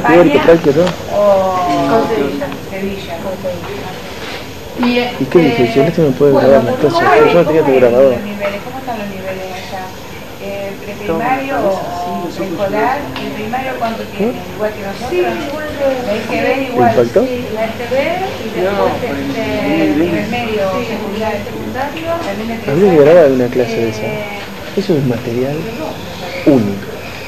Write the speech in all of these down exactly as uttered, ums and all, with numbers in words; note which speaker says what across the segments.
Speaker 1: fuerte, práctico, ¿no?
Speaker 2: O con Sevilla. Sevilla.
Speaker 1: Y, este, ¿Y qué dice? Si esto me puede grabar las clases, pero yo no tenía tu grabador.
Speaker 2: ¿Cómo están los niveles allá? Eh, ¿Preprimario o preescolar? ¿El primario cuánto tiene? ¿Eh? ¿Igual que nosotros? Sí, igual que hay que ver igual.
Speaker 1: ¿Te impactó?
Speaker 2: Sí, la S B y después este, nivel medio, secundario, secundario.
Speaker 1: Habría que grabar una clase de esa. Eso es material único.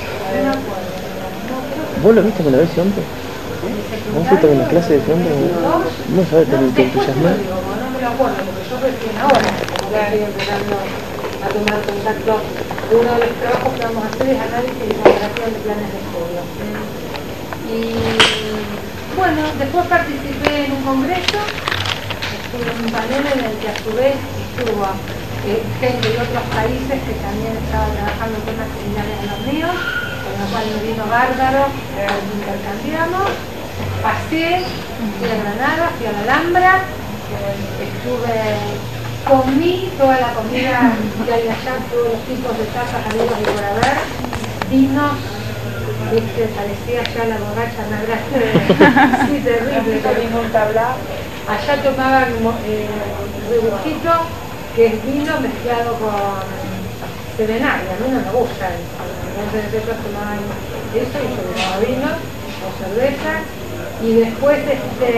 Speaker 1: ¿Vos lo viste alguna vez ese hombre? ¿Vos fuiste a una clase de ese hombre? No sabes tener que entusiasmar.
Speaker 3: No me lo acuerdo, porque yo recién ahora estoy empezando a tomar contacto. Uno de los trabajos que vamos a hacer es análisis y elaboración de planes de estudio. Y bueno, después participé en un congreso, estuve en un panel en el que a su vez estuvo eh, gente de otros países que también estaba trabajando en temas similares a los míos, con lo cual me vino bárbaro, eh, intercambiamos, pasé, fui a Granada, fui a la Alhambra, eh, estuve, comí toda la comida que hay allá, todos los tipos de tazas habidos y por haber, vinos, viste, parecía ya la borracha más grande, sí, terrible, con ningún tablado. Allá tomaban eh, rebujito, que es vino mezclado con serenaria, a mí no me gusta eso. Entonces ellos tomaban eso y yo tomaba vino o cerveza, y después este,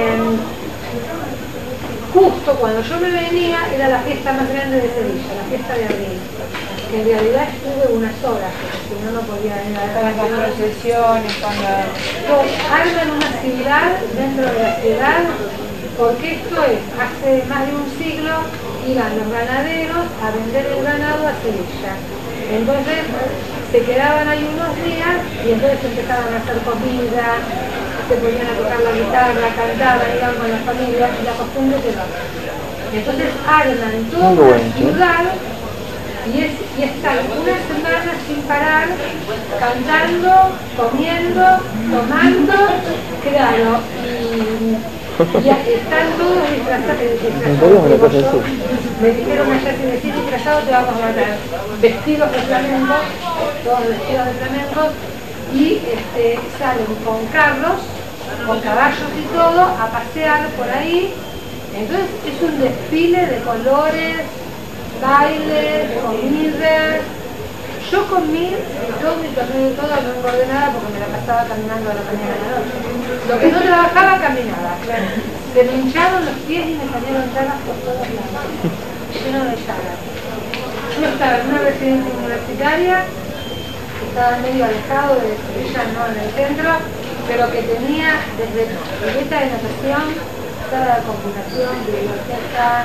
Speaker 3: justo cuando yo me venía era la fiesta más grande de Sevilla, la fiesta de abril, que en realidad estuve unas horas, porque si no no podía ir a
Speaker 2: las procesiones, cuando
Speaker 3: arman una ciudad dentro de la ciudad, porque esto es, hace más de un siglo iban los ganaderos a vender el ganado a Sevilla. Entonces se quedaban ahí unos días y entonces empezaban a hacer comida, se ponían a tocar la guitarra, cantaban, iban con las familias y la costumbre quedó. Entonces arman toda una ciudad y, es, y están una semana sin parar, cantando, comiendo, tomando, claro, y ya están todos disfrazados. Me dijeron allá, si decís disfrazado te vamos a matar. Vestidos de flamenco, todos vestidos de flamenco, y este, salen con carros, con caballos y todo, a pasear por ahí. Entonces es un desfile de colores, bailes, comida. Yo comí todo mi torneo y todo, no engordé nada porque me la pasaba caminando a la mañana de la noche. Lo que no trabajaba, caminaba. Se me hincharon los pies y me salieron llagas por todos lados, lleno de llagas. Yo estaba en una residencia universitaria, que estaba medio alejado de Sevilla, no en el centro, pero que tenía desde pileta de natación, sala de computación, biblioteca.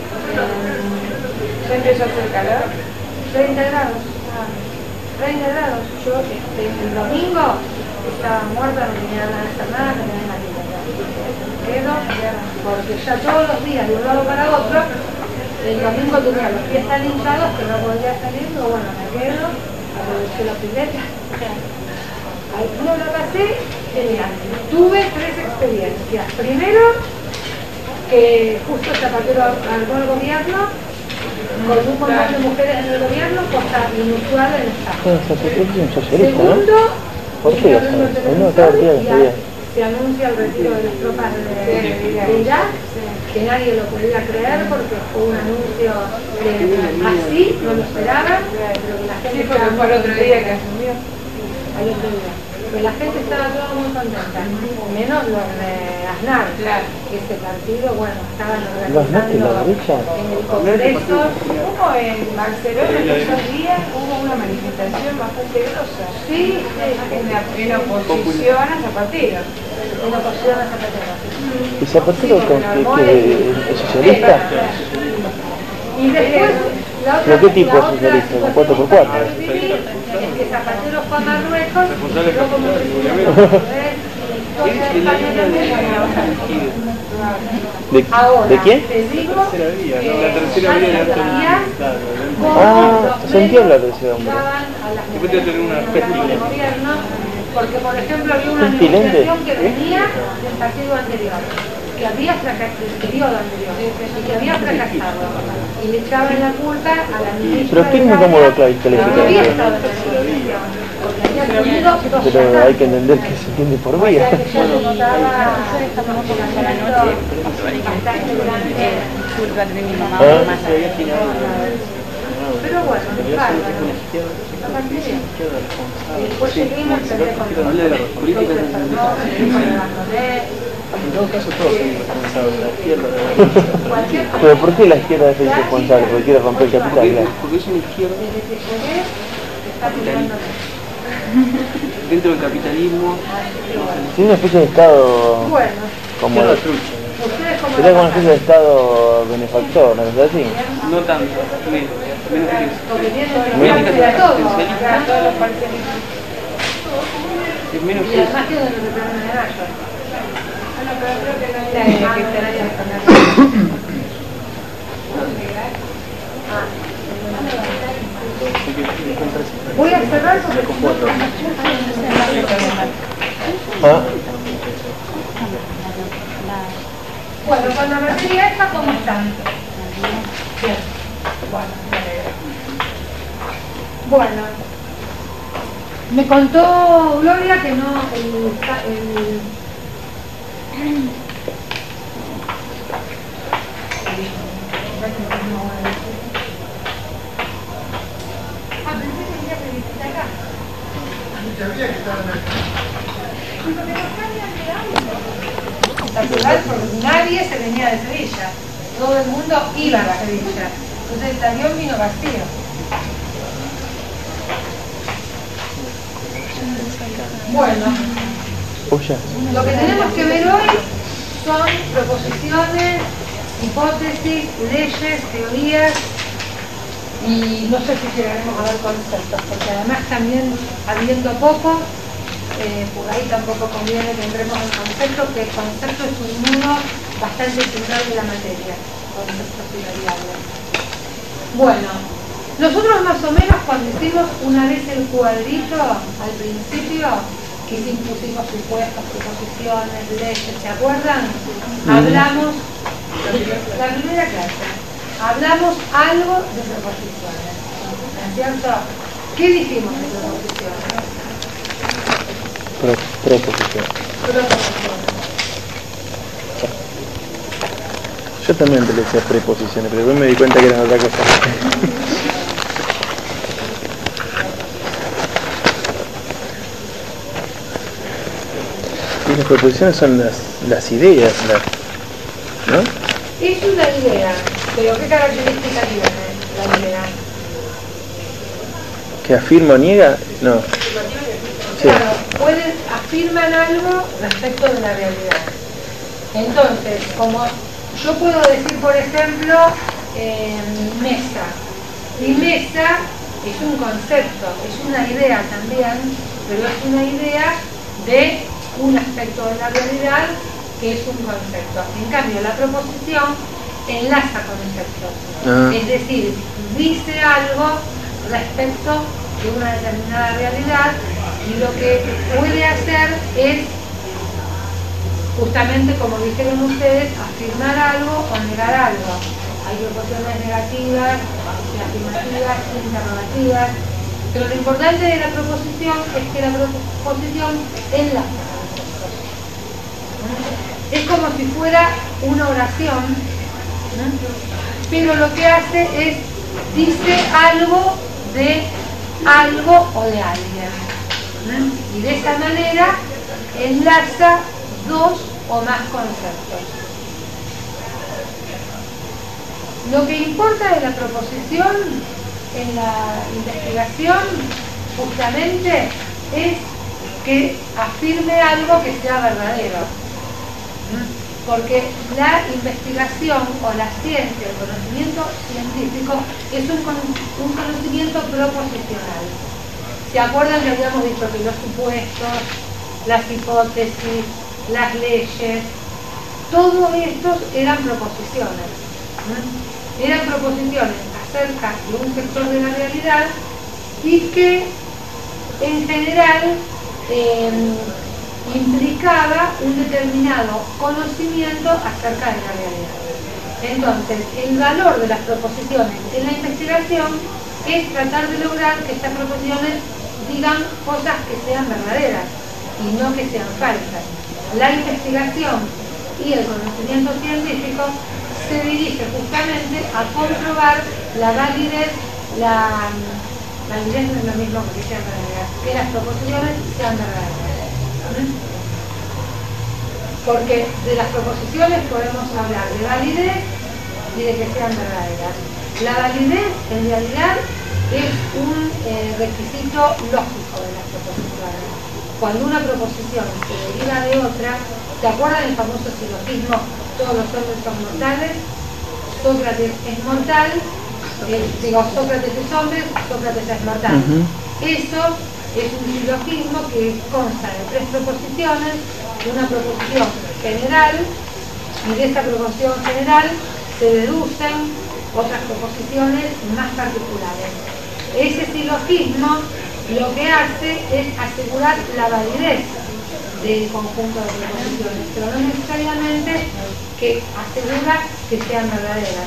Speaker 2: ¿Ya empezó a hacer calor?
Speaker 3: treinta grados. treinta grados. Yo este, el domingo estaba muerta, no tenía nada de hacer nada, no tenía nada de quedo, porque ya todos los días de un lado para otro, el domingo tenía los pies tan hinchados que no podía salir, pero bueno, me quedo, aproveché la pileta. No lo pasé, genial. Tuve tres experiencias. Primero, que justo Zapatero armó el gobierno, con un montón de mujeres en el gobierno, cosa inusual en el Estado. Segundo,
Speaker 1: ¿por qué? No, estaba bien,
Speaker 3: se anuncia el retiro de las tropas de, de Irak, que nadie lo podía creer porque fue un anuncio de, así, no lo esperaban, pero que la gente
Speaker 2: sí, porque fue el otro día que asumió.
Speaker 3: Al otro día. Pero la gente estaba toda muy contenta, menos los de Aznar,
Speaker 2: claro.
Speaker 3: Que ese partido, bueno, estaban
Speaker 1: organizando
Speaker 3: en el Congreso.
Speaker 2: Hubo en Barcelona esos días, hubo una manifestación bastante grosa.
Speaker 3: Sí, sí,
Speaker 2: en, la, en oposición a Zapatero.
Speaker 3: En oposición a Zapatero.
Speaker 1: ¿Y Zapatero con que es socialista?
Speaker 3: Y después, la otra,
Speaker 1: ¿pero qué tipo de socialista? ¿Con cuatro por cuatro?
Speaker 3: Es que Zapatero fue a Marruecos y luego como presidente
Speaker 1: ¿De,
Speaker 3: ahora,
Speaker 1: ¿De quién?
Speaker 3: Te digo,
Speaker 4: la tercera vía, ¿no? La tercera vía de la
Speaker 1: Ah, se entiende la tercera vía.
Speaker 4: Después de tener una pestilente.
Speaker 3: Porque, por ejemplo, había una negociación que venía del partido anterior, que había fracasado, del periodo anterior, y que había fracasado. Y le echaban la culpa a la ministra.
Speaker 1: ¿Pero quién es cómo lo califica?
Speaker 3: No había estado en la negociación, porque
Speaker 1: Pero hay que entender que se entiende por vía.
Speaker 3: Pero bueno, bárbaro. Después seguimos con
Speaker 4: en todo caso todos son irresponsables, la izquierda, la derecha.
Speaker 1: Pero ¿por qué la izquierda es irresponsable? Porque quiere romper el capital.
Speaker 4: Porque, porque es una izquierda capitalista. Dentro del capitalismo
Speaker 1: Sí, una especie de Estado
Speaker 3: bueno,
Speaker 1: como
Speaker 4: izquierda
Speaker 1: el,
Speaker 4: trucha.
Speaker 3: ustedes como
Speaker 1: sería como una especie de Estado benefactor, ¿no es así?
Speaker 4: No tanto, menos, menos que eso.
Speaker 3: porque tienen
Speaker 1: Menos
Speaker 3: que
Speaker 1: que
Speaker 3: ir a todo,
Speaker 4: asistencialista.
Speaker 3: a todos los parcialistas.
Speaker 4: Es menos
Speaker 3: Y
Speaker 4: que eso.
Speaker 3: además tienen los planes de mayo.
Speaker 2: Bueno, pero creo que la
Speaker 3: La
Speaker 2: idea
Speaker 3: de
Speaker 2: es
Speaker 3: que
Speaker 2: que
Speaker 3: te la hayan Voy a cerrar porque
Speaker 1: ¿Ah?
Speaker 3: bueno, con la materia esta, ¿cómo están? Bien. Bueno, me alegro. Bueno, me contó Gloria que no, el, el Ah, pensé que tenía que visitar acá. Natural, porque nadie se venía de Sevilla. Todo el mundo iba a Sevilla. Entonces el avión vino vacío. Bueno,
Speaker 1: Oye,
Speaker 3: lo que tenemos que ver hoy son proposiciones, hipótesis, leyes, teorías y no sé si llegaremos a ver conceptos, porque además también habiendo poco, eh, por ahí tampoco conviene que entremos en conceptos, que el concepto es un nudo bastante central de la materia, conceptos y variables. Bueno, nosotros más o menos cuando hicimos una vez el cuadrito al principio, que impusimos supuestos, proposiciones, leyes, ¿se acuerdan? Hablamos, la primera clase, hablamos algo de proposiciones, ¿no es cierto? ¿Qué dijimos de proposiciones?
Speaker 1: pro, proposición.
Speaker 3: Proposiciones.
Speaker 1: Yo también te le decía preposiciones, pero después me di cuenta que eran otra cosa. Y las proposiciones son las, las ideas, las, ¿no?
Speaker 3: Es una idea, pero ¿qué característica tiene la idea?
Speaker 1: ¿Que afirma o niega? No. Sí.
Speaker 3: Claro, pueden, afirman algo respecto de la realidad. Entonces, como yo puedo decir, por ejemplo, eh, mesa. Y mesa es un concepto, es una idea también, pero es una idea de un aspecto de la realidad que es un concepto. En cambio, la proposición enlaza conceptos.
Speaker 1: Ah.
Speaker 3: Es decir, dice algo respecto de una determinada realidad y lo que puede hacer es, justamente como dijeron ustedes, afirmar algo o negar algo. Hay proposiciones negativas, afirmativas, interrogativas, pero lo importante de la proposición es que la proposición enlaza conceptos. Es como si fuera una oración, ¿no? Pero lo que hace es, dice algo de algo o de alguien, ¿no? Y de esa manera enlaza dos o más conceptos. Lo que importa de la proposición en la investigación justamente es que afirme algo que sea verdadero. Porque la investigación o la ciencia, el conocimiento científico es un, un conocimiento proposicional. ¿Se acuerdan que habíamos dicho que los supuestos, las hipótesis, las leyes, todos estos eran proposiciones? ¿no? Eran proposiciones acerca de un sector de la realidad y que en general eh, implicaba un determinado conocimiento acerca de la realidad. Entonces, el valor de las proposiciones en la investigación es tratar de lograr que estas proposiciones digan cosas que sean verdaderas y no que sean falsas. La investigación y el conocimiento científico se dirige justamente a comprobar la validez, la validez no es lo mismo que sean verdaderas, que las proposiciones sean verdaderas. ¿Mm? Porque de las proposiciones podemos hablar de validez y de que sean verdaderas. La validez en realidad es un eh, requisito lógico de las proposiciones. Cuando una proposición se deriva de otra, ¿se acuerdan el famoso silogismo todos los hombres son mortales? Sócrates es mortal, eh, digo, Sócrates es hombre, Sócrates es mortal. Uh-huh. Eso es un silogismo que consta de tres proposiciones, una proposición general, y de esta proposición general se deducen otras proposiciones más particulares. Ese silogismo lo que hace es asegurar la validez del conjunto de proposiciones, pero no necesariamente que asegura que sean verdaderas.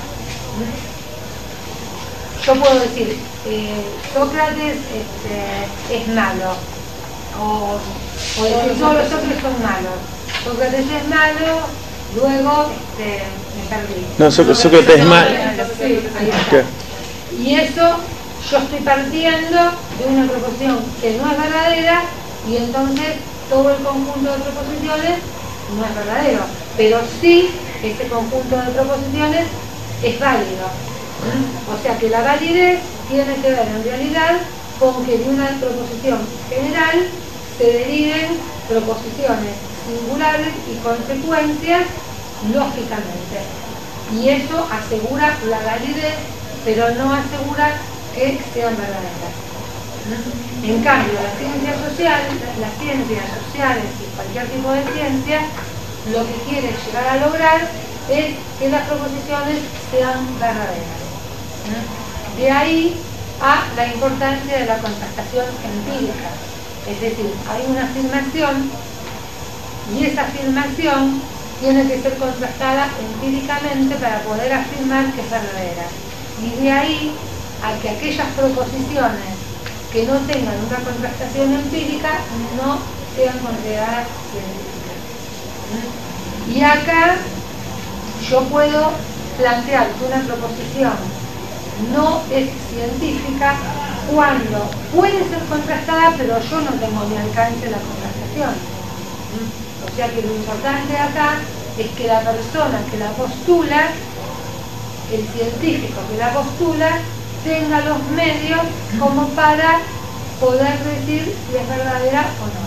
Speaker 3: Yo puedo decir, eh, Sócrates este, es malo, o, o decir todos los hombres son malos. Sócrates es malo, luego este, me perdí.
Speaker 1: No, Sócrates es malo.
Speaker 3: Sí, ahí está. Y eso yo estoy partiendo de una proposición que no es verdadera y entonces todo el conjunto de proposiciones no es verdadero, pero sí ese conjunto de proposiciones es válido. ¿Mm? O sea que la validez tiene que ver en realidad con que de una proposición general se deriven proposiciones singulares y consecuencias lógicamente. Y eso asegura la validez, pero no asegura que sean verdaderas. ¿Mm? En cambio, las ciencias sociales, las ciencias sociales y cualquier tipo de ciencia, lo que quiere llegar a lograr es que las proposiciones sean verdaderas. ¿Mm? De ahí a la importancia de la contrastación empírica. Es decir, hay una afirmación y esa afirmación tiene que ser contrastada empíricamente para poder afirmar que es verdadera. Y de ahí a que aquellas proposiciones que no tengan una contrastación empírica no sean consideradas científicas. ¿Mm? Y acá yo puedo plantear que una proposición no es científica cuando puede ser contrastada, pero yo no tengo ni alcance de la contrastación. ¿Mm? O sea que lo importante acá es que la persona que la postula, el científico que la postula, tenga los medios como para poder decir si es verdadera o no.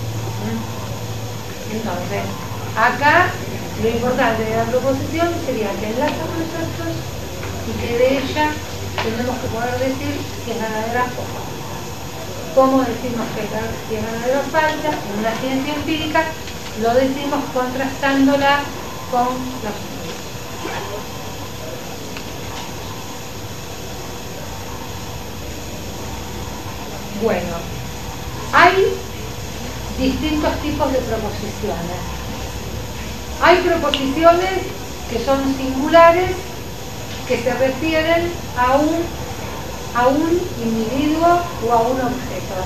Speaker 3: ¿Mm? Entonces, acá lo importante de la proposición sería que enlaza con los hechos y que de ella tenemos que poder decir si es verdadera o falsa. ¿Cómo decimos que es verdadera o falsa? En una ciencia empírica lo decimos contrastándola con los hechos. Bueno, hay distintos tipos de proposiciones. Hay proposiciones que son singulares, que se refieren a un, a un individuo o a un objeto.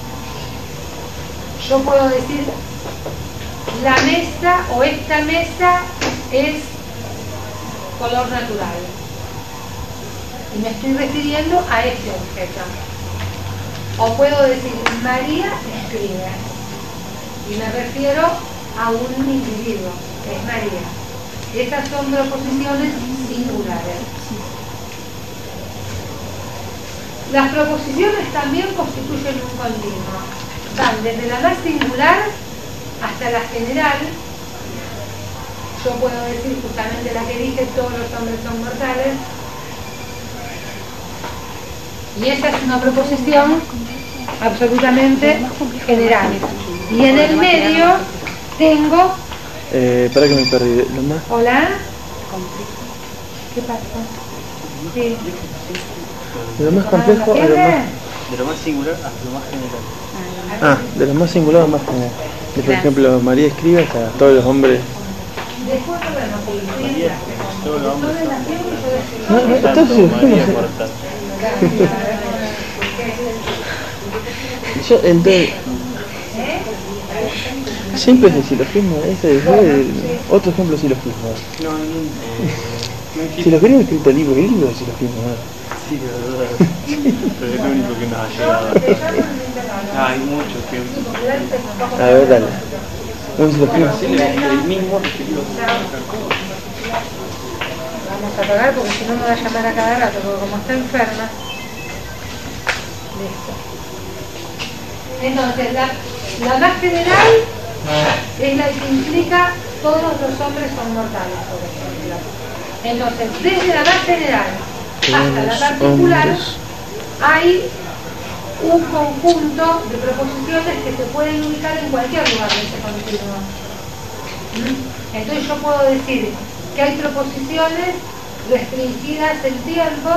Speaker 3: Yo puedo decir, la mesa o esta mesa es color natural. Y me estoy refiriendo a este objeto. O puedo decir, María escribe. Y me refiero a un individuo, que es María. Estas son proposiciones singulares. Las proposiciones también constituyen un continuo. Van desde la más singular hasta la general. Yo puedo decir justamente la que dije, todos los hombres son mortales. Y esa es una proposición absolutamente general. Y en el medio tengo...
Speaker 1: Eh, para que me perdí. ¿Lo más?
Speaker 3: Hola. ¿Qué pasa? Sí.
Speaker 1: De lo más complejo a lo más...
Speaker 4: De lo más singular hasta lo más general.
Speaker 1: Ah, de lo más singular a lo más general. Y por ejemplo, María escribe hasta todos los hombres.
Speaker 3: Después podemos
Speaker 4: María, todos los hombres
Speaker 1: No, no,
Speaker 4: son
Speaker 1: entonces,
Speaker 4: María
Speaker 1: ¿cómo se-
Speaker 4: mortal.
Speaker 1: Yo, entonces, siempre es el silogismo, ese es el, otro ejemplo de silogismo.
Speaker 4: No, no, no.
Speaker 1: Si los gringos han escrito libros, ¿qué libro de silogismo?
Speaker 4: Sí, de verdad. Pero es lo único que nos ha llegado. Ah, hay muchos que...
Speaker 1: A ver, dale. Un silogismo.
Speaker 4: Sí, el mismo referido.
Speaker 3: Vamos a pagar porque si no me va a llamar a cada rato, porque como está enferma. Listo. Entonces, la, la más general es la que implica todos los hombres son mortales, por ejemplo. Entonces, desde la más general hasta la particular, hay un conjunto de proposiciones que se pueden ubicar en cualquier lugar de ese continuo. ¿Mm? Entonces yo puedo decir que hay proposiciones restringidas en tiempo,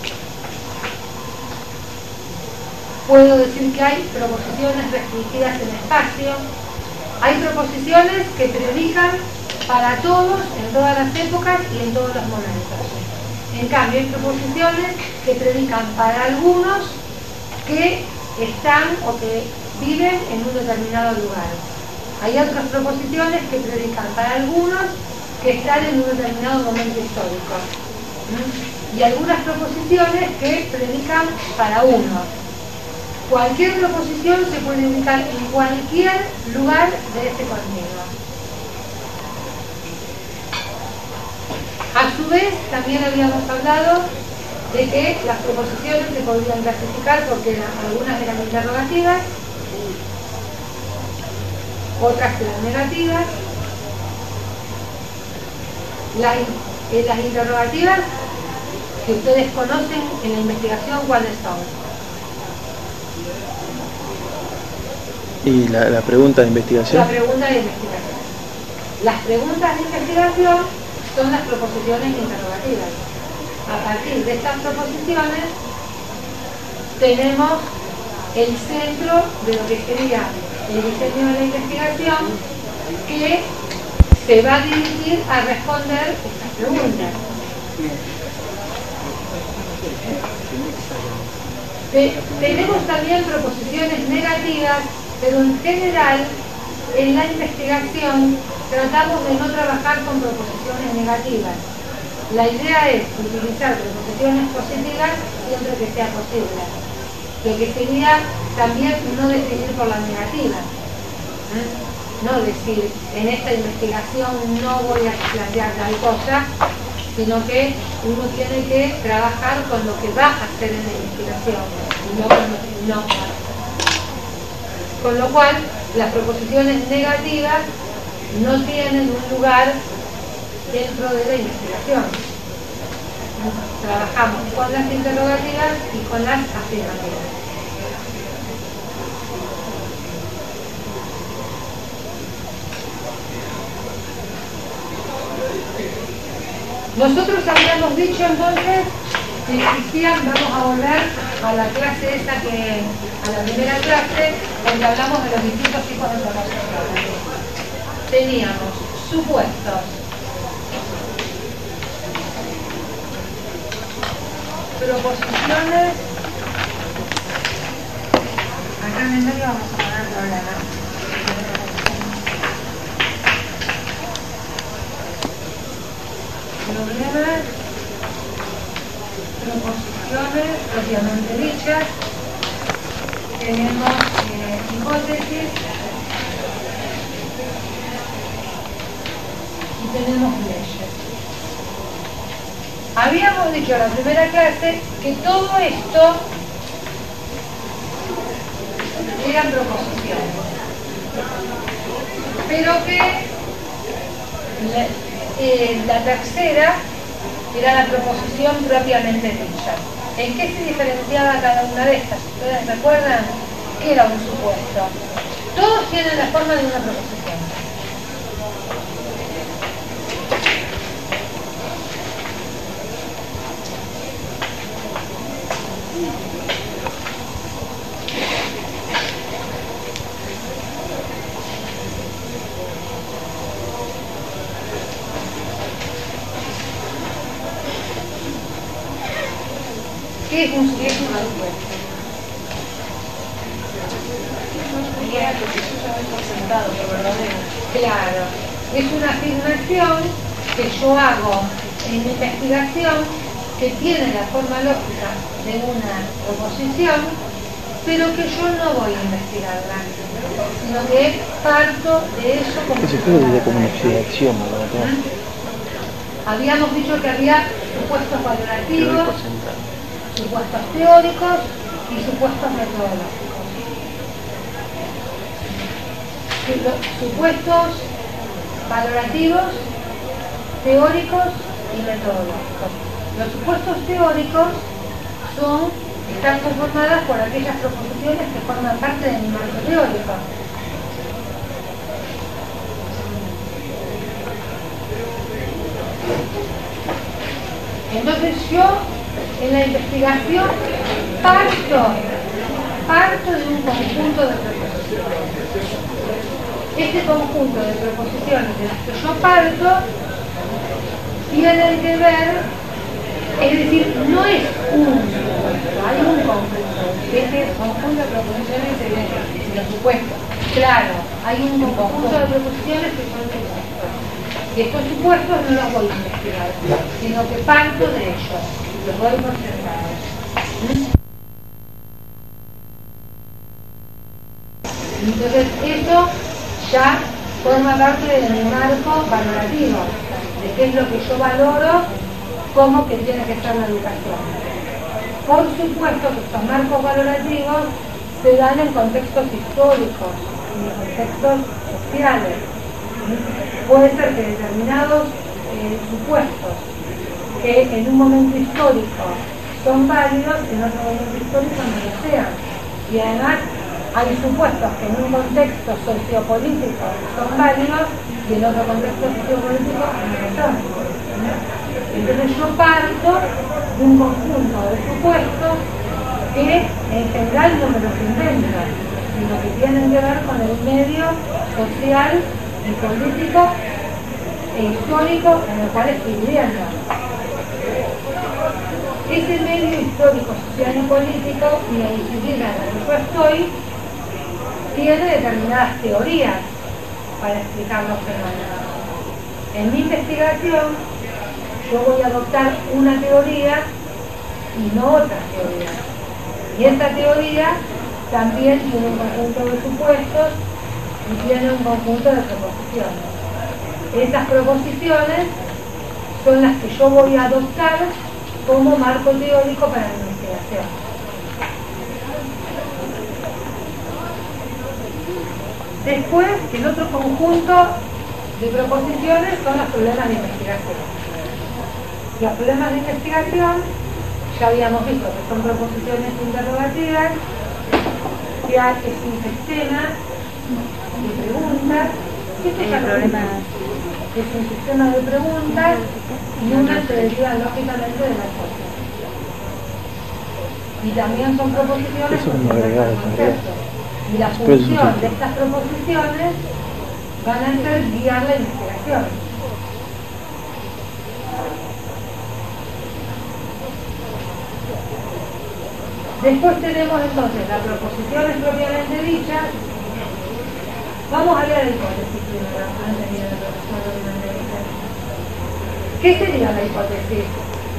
Speaker 3: puedo decir que hay proposiciones restringidas en espacio, hay proposiciones que predican para todos, en todas las épocas y en todos los momentos. En cambio, hay proposiciones que predican para algunos que están o que viven en un determinado lugar. Hay otras proposiciones que predican para algunos que están en un determinado momento histórico. ¿Mm? Y algunas proposiciones que predican para uno. Cualquier proposición se puede ubicar en cualquier lugar de este continuo. A su vez, también habíamos hablado de que las proposiciones se podrían clasificar porque eran, algunas eran interrogativas, otras eran negativas. La, eh, las interrogativas que ustedes conocen en la investigación, ¿cuáles son?
Speaker 1: ¿Y la, la pregunta de investigación?
Speaker 3: La pregunta de investigación. Las preguntas de investigación son las proposiciones interrogativas. A partir de estas proposiciones tenemos el centro de lo que sería el diseño de la investigación, que se va a dirigir a responder estas preguntas. Te, tenemos también proposiciones negativas, pero en general en la investigación tratamos de no trabajar con proposiciones negativas. La idea es utilizar proposiciones positivas siempre que sea posible. Lo que sería también no definir por la negativa. ¿Eh? No decir, en esta investigación no voy a plantear tal cosa, sino que uno tiene que trabajar con lo que va a hacer en la investigación y no con lo que no va a hacer. Con lo cual, las proposiciones negativas no tienen un lugar dentro de la investigación. Trabajamos con las interrogativas y con las afirmativas. Nosotros habíamos dicho entonces que existían, vamos a volver a la clase esa que, a la primera clase, donde hablamos de los distintos tipos de proposiciones. Teníamos supuestos, proposiciones, acá en el medio vamos a poner problemas. Problemas, proposiciones propiamente dichas, tenemos eh, hipótesis y tenemos leyes. Habíamos dicho en la primera clase que todo esto eran proposiciones, pero que la, eh, la tercera era la proposición propiamente dicha. ¿En qué se diferenciaba cada una de estas? ¿Ustedes recuerdan qué era un supuesto? Todos tienen la forma de una proposición. ¿Qué es un supuesto?
Speaker 2: queda lo que yo ya doy por sentado, lo verdadero.
Speaker 3: Claro, es una afirmación que yo hago en mi investigación que tiene la forma lógica de una proposición, pero que yo no voy a investigarla, sino que parto de eso como...
Speaker 1: Eso creo que sería como una axioma, ¿no?
Speaker 3: ¿Mm? Habíamos dicho que había supuestos
Speaker 4: Yo doy
Speaker 3: valorativos,
Speaker 4: por sentado.
Speaker 3: supuestos teóricos y supuestos metodológicos. Los supuestos valorativos, teóricos y metodológicos. Los supuestos teóricos son, están conformadas por aquellas proposiciones que forman parte de mi marco teórico. Entonces yo, en la investigación, parto, parto de un conjunto de proposiciones. Este conjunto de proposiciones de las que yo parto tienen que ver, es decir, no es un supuesto, hay un conjunto.
Speaker 2: Este conjunto de proposiciones se ve en los supuestos.
Speaker 3: Claro, hay un conjunto de proposiciones que son supuestos. Y estos supuestos no los voy a investigar, sino que parto de ellos, los doy por sentados. Entonces eso ya forma parte de mi marco valorativo, de qué es lo que yo valoro, cómo que tiene que ser la educación. Por supuesto que estos marcos valorativos se dan en contextos históricos, en contextos sociales. Puede ser que determinados eh, supuestos que en un momento histórico son válidos, en otro momento histórico no lo sean. Y además hay supuestos que en un contexto sociopolítico son válidos y en otro contexto sociopolítico no lo son. Entonces yo parto de un conjunto de supuestos que en general no me los invento, sino que tienen que ver con el medio social y político e histórico en el cual estoy viviendo. Ese medio histórico, social y político y la disciplina en la que yo estoy tiene determinadas teorías para explicar los fenómenos. En mi investigación yo voy a adoptar una teoría y no otra teoría. Y esta teoría también tiene un conjunto de supuestos y tiene un conjunto de proposiciones. Estas proposiciones son las que yo voy a adoptar como marco teórico para mi investigación. Después, el otro conjunto de proposiciones son los problemas de investigación. Los problemas de investigación, ya habíamos visto que son proposiciones interrogativas, que es un sistema de preguntas. Esto ya lo vimos. Es un sistema de preguntas y una se deriva lógicamente de las cosas. Y también son proposiciones
Speaker 1: Eso es como agregado,
Speaker 3: conceptos. Y la función de estas proposiciones van a ser guiar la investigación. Después tenemos entonces las proposiciones propiamente dichas. Vamos a ver la hipótesis primero, antes de ir a la proposición propiamente dicha. ¿Qué sería la hipótesis?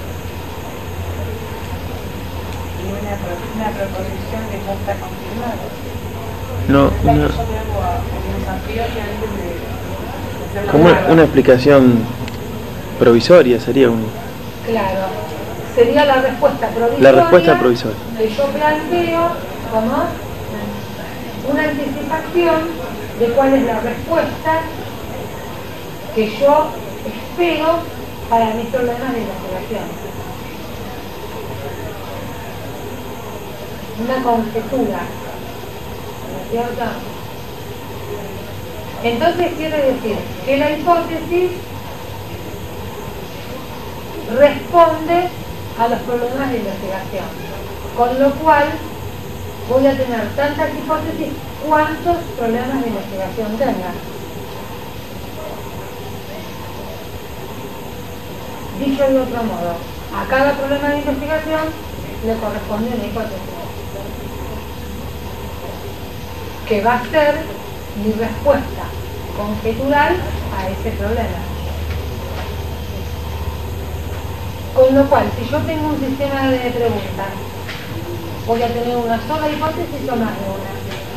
Speaker 2: Una, una proposición que ya está confirmada.
Speaker 1: No,
Speaker 2: La que
Speaker 1: una,
Speaker 2: yo me hago a un desafío y antes de hacerlo
Speaker 1: como
Speaker 2: nuevo.
Speaker 1: una explicación provisoria sería un...
Speaker 3: Claro, sería la respuesta provisoria.
Speaker 1: La respuesta provisoria.
Speaker 3: Que yo planteo como una anticipación de cuál es la respuesta que yo espero para mis problemas de investigación. Una conjetura, ¿no es cierto? Entonces quiere decir que la hipótesis responde a los problemas de investigación, con lo cual voy a tener tantas hipótesis cuantos problemas de investigación tenga. Dicho de otro modo, a cada problema de investigación le corresponde una hipótesis. que va a ser mi respuesta conjetural a ese problema. Con lo cual, si yo tengo un sistema de preguntas, voy a tener una sola hipótesis o más de una.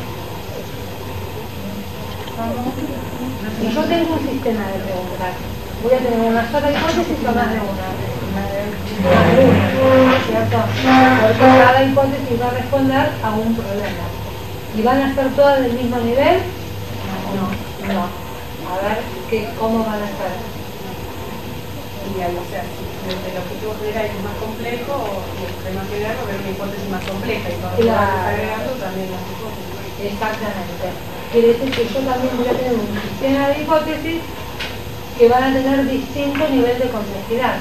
Speaker 3: Si yo tengo un sistema de preguntas, voy a tener una sola hipótesis o más de una. Más de una, ¿cierto? Porque cada hipótesis va a responder a un problema. ¿Y van a ser todas del mismo nivel? No, no. A ver qué, cómo van a ser.
Speaker 2: Y al, o sea, desde el objetivo general es más complejo y el problema general va a haber una hipótesis más compleja y cuando
Speaker 3: Claro.
Speaker 2: vas agregando también las hipótesis.
Speaker 3: Exactamente. Quiere decir que yo también voy a tener un sistema de hipótesis que van a tener distinto nivel de complejidad.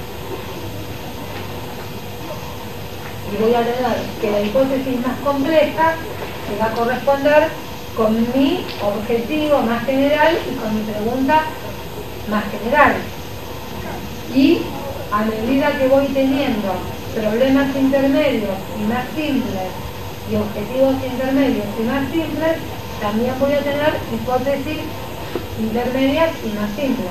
Speaker 3: Y voy a tener que la hipótesis más compleja se va a corresponder con mi objetivo más general y con mi pregunta más general. Y a medida que voy teniendo problemas intermedios y más simples y objetivos intermedios y más simples, también voy a tener hipótesis intermedias y más simples.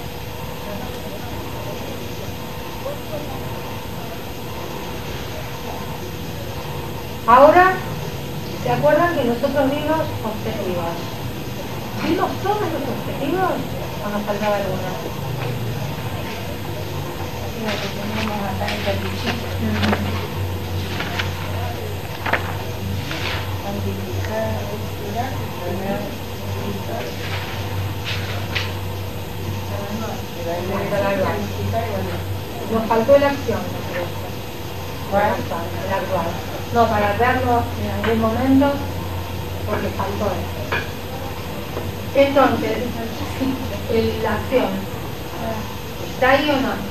Speaker 3: Ahora, ¿se acuerdan que nosotros vimos objetivos? ¿Vimos todos los objetivos o nos faltaba alguno?
Speaker 2: Lo que tenemos acá en el bichito. Cuantificar, estudiar, primero,
Speaker 3: Nos faltó la acción, me parece.
Speaker 2: ¿Cuál?
Speaker 3: El actual. No, para verlo en algún momento, porque faltó eso. Entonces, el- la acción, ¿está ahí o no?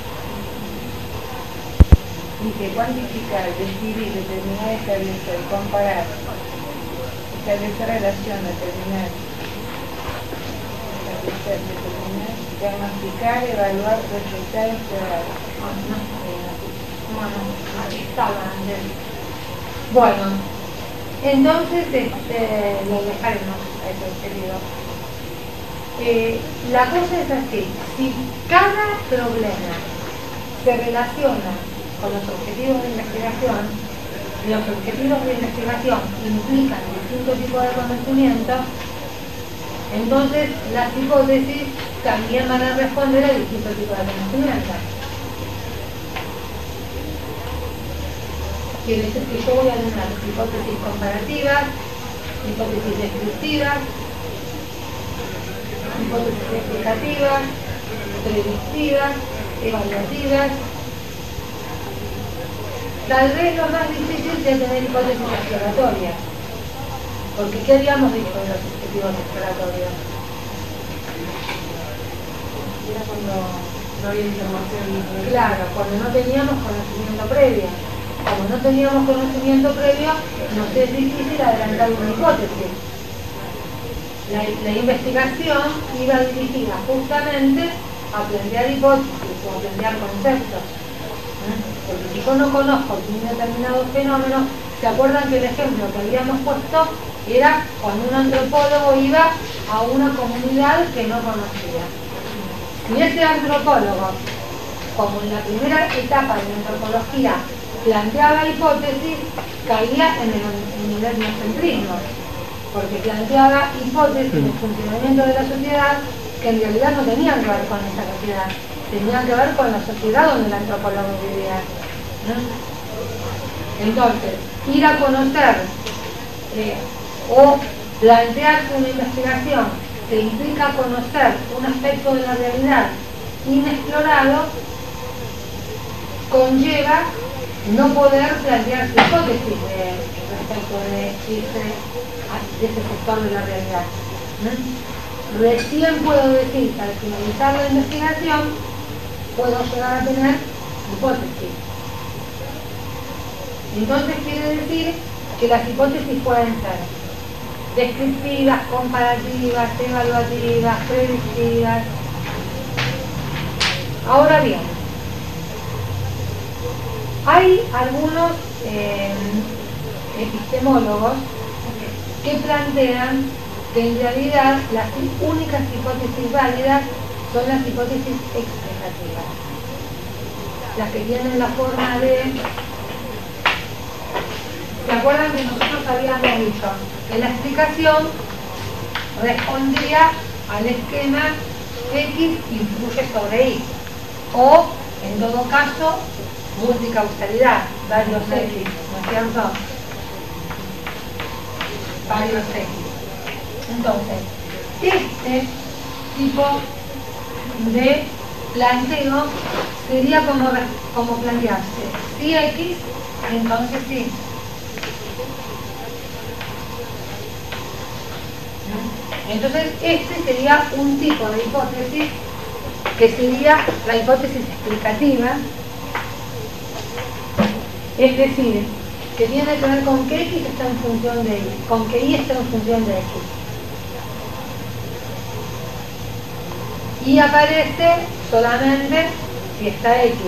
Speaker 2: Dice cuantificar, describir, determinar, establecer, comparar, establecer relación, determinar, establecer, determinar, diagnosticar, evaluar, proyectar, explorar.
Speaker 3: Bueno, aquí estaba antes. Bueno, entonces este, lo dejaremos a eso, querido. Eh, la cosa es así, si cada problema se relaciona con los objetivos de investigación, los objetivos de investigación implican distintos tipos de conocimiento, entonces las hipótesis también van a responder a distintos tipos de conocimiento. Quiere decir que yo voy a tener hipótesis comparativas, hipótesis descriptivas, hipótesis explicativas, predictivas, evaluativas. Tal vez lo más difícil es tener hipótesis exploratorias, porque ¿qué habíamos dicho de los objetivos exploratorios?
Speaker 2: Era cuando no había información.
Speaker 3: Claro, cuando no teníamos conocimiento previo. Como no teníamos conocimiento previo, nos es difícil adelantar una hipótesis. La, la investigación iba dirigida justamente a plantear hipótesis o a plantear conceptos. Porque si yo no conozco un determinado fenómeno, ¿se acuerdan que el ejemplo que habíamos puesto era cuando un antropólogo iba a una comunidad que no conocía? Si ese antropólogo, como en la primera etapa de la antropología, planteaba hipótesis, caía en el, en el etnocentrismo, porque planteaba hipótesis del funcionamiento de la sociedad que en realidad no tenían que ver con esa sociedad, tenían que ver con la sociedad donde el antropólogo vivía. ¿No? Entonces, ir a conocer eh, o plantearse una investigación que implica conocer un aspecto de la realidad inexplorado, conlleva no poder plantearse hipótesis de, respecto de ese, de ese sector de la realidad. ¿No? Recién puedo decir que al finalizar la investigación puedo llegar a tener hipótesis. Entonces quiere decir que las hipótesis pueden ser descriptivas, comparativas, evaluativas, predictivas. Ahora bien, hay algunos eh, epistemólogos que plantean que en realidad las únicas hipótesis válidas son las hipótesis explicativas, las que tienen la forma de... ¿Se acuerdan que nosotros habíamos dicho que la explicación respondía al esquema X influye sobre Y, o en todo caso multicausalidad, varios X, ¿no es cierto? Varios X. Entonces, este tipo de planteo sería como, como plantearse si X, entonces sí. Entonces este sería un tipo de hipótesis que sería la hipótesis explicativa, es decir, que tiene que ver con que X está en función de Y, con que Y está en función de X. Y aparece solamente si está X.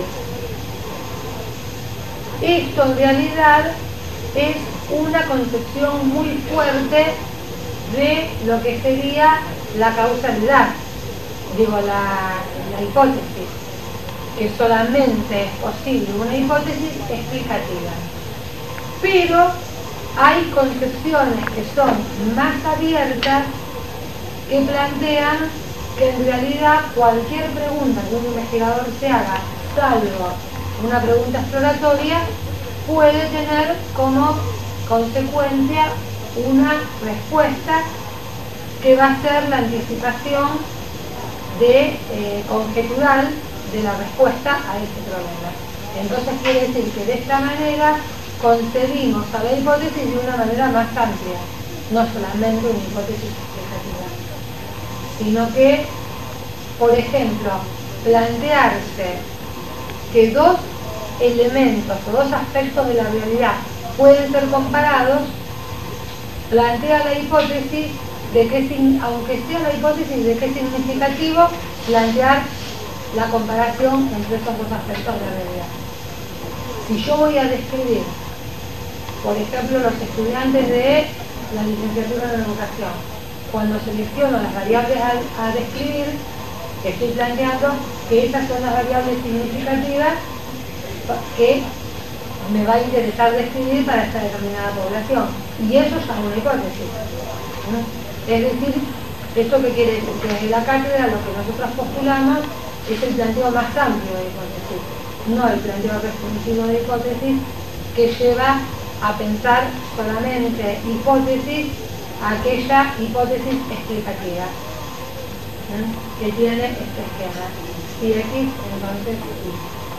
Speaker 3: Esto en realidad es una concepción muy fuerte de lo que sería la causalidad, digo, la, la hipótesis, que solamente es posible una hipótesis explicativa. Pero hay concepciones que son más abiertas que plantean que en realidad cualquier pregunta que un investigador se haga, salvo una pregunta exploratoria, puede tener como consecuencia una respuesta que va a ser la anticipación de, eh, conjetural de la respuesta a ese problema. Entonces quiere decir que de esta manera concebimos a la hipótesis de una manera más amplia, no solamente una hipótesis explicativa, sino que, por ejemplo, plantearse que dos elementos o dos aspectos de la realidad pueden ser comparados, plantea la hipótesis de que, aunque sea la hipótesis de que es significativo, plantear la comparación entre esos dos aspectos de la realidad. Si yo voy a describir, por ejemplo, los estudiantes de la licenciatura en educación, cuando selecciono las variables a, a describir, estoy planteando que esas son las variables significativas que me va a interesar describir para esta determinada población. Y eso es una hipótesis, ¿no? Es decir, ¿esto qué quiere decir? Que desde la cátedra lo que nosotros postulamos es el planteo más amplio de hipótesis, no el planteo restringido de hipótesis que lleva a pensar solamente hipótesis, aquella hipótesis explicativa, ¿eh? Que tiene este esquema. Si X, entonces Y.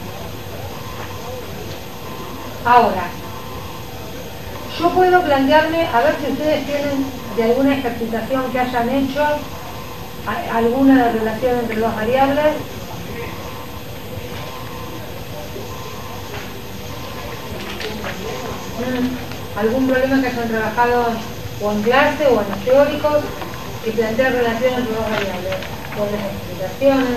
Speaker 3: Ahora, yo puedo plantearme, a ver si ustedes tienen de alguna ejercitación que hayan hecho, a, alguna relación entre dos variables. ¿Algún problema que hayan trabajado o en clase o en los teóricos que plantea relación entre dos variables? ¿Con las explicaciones?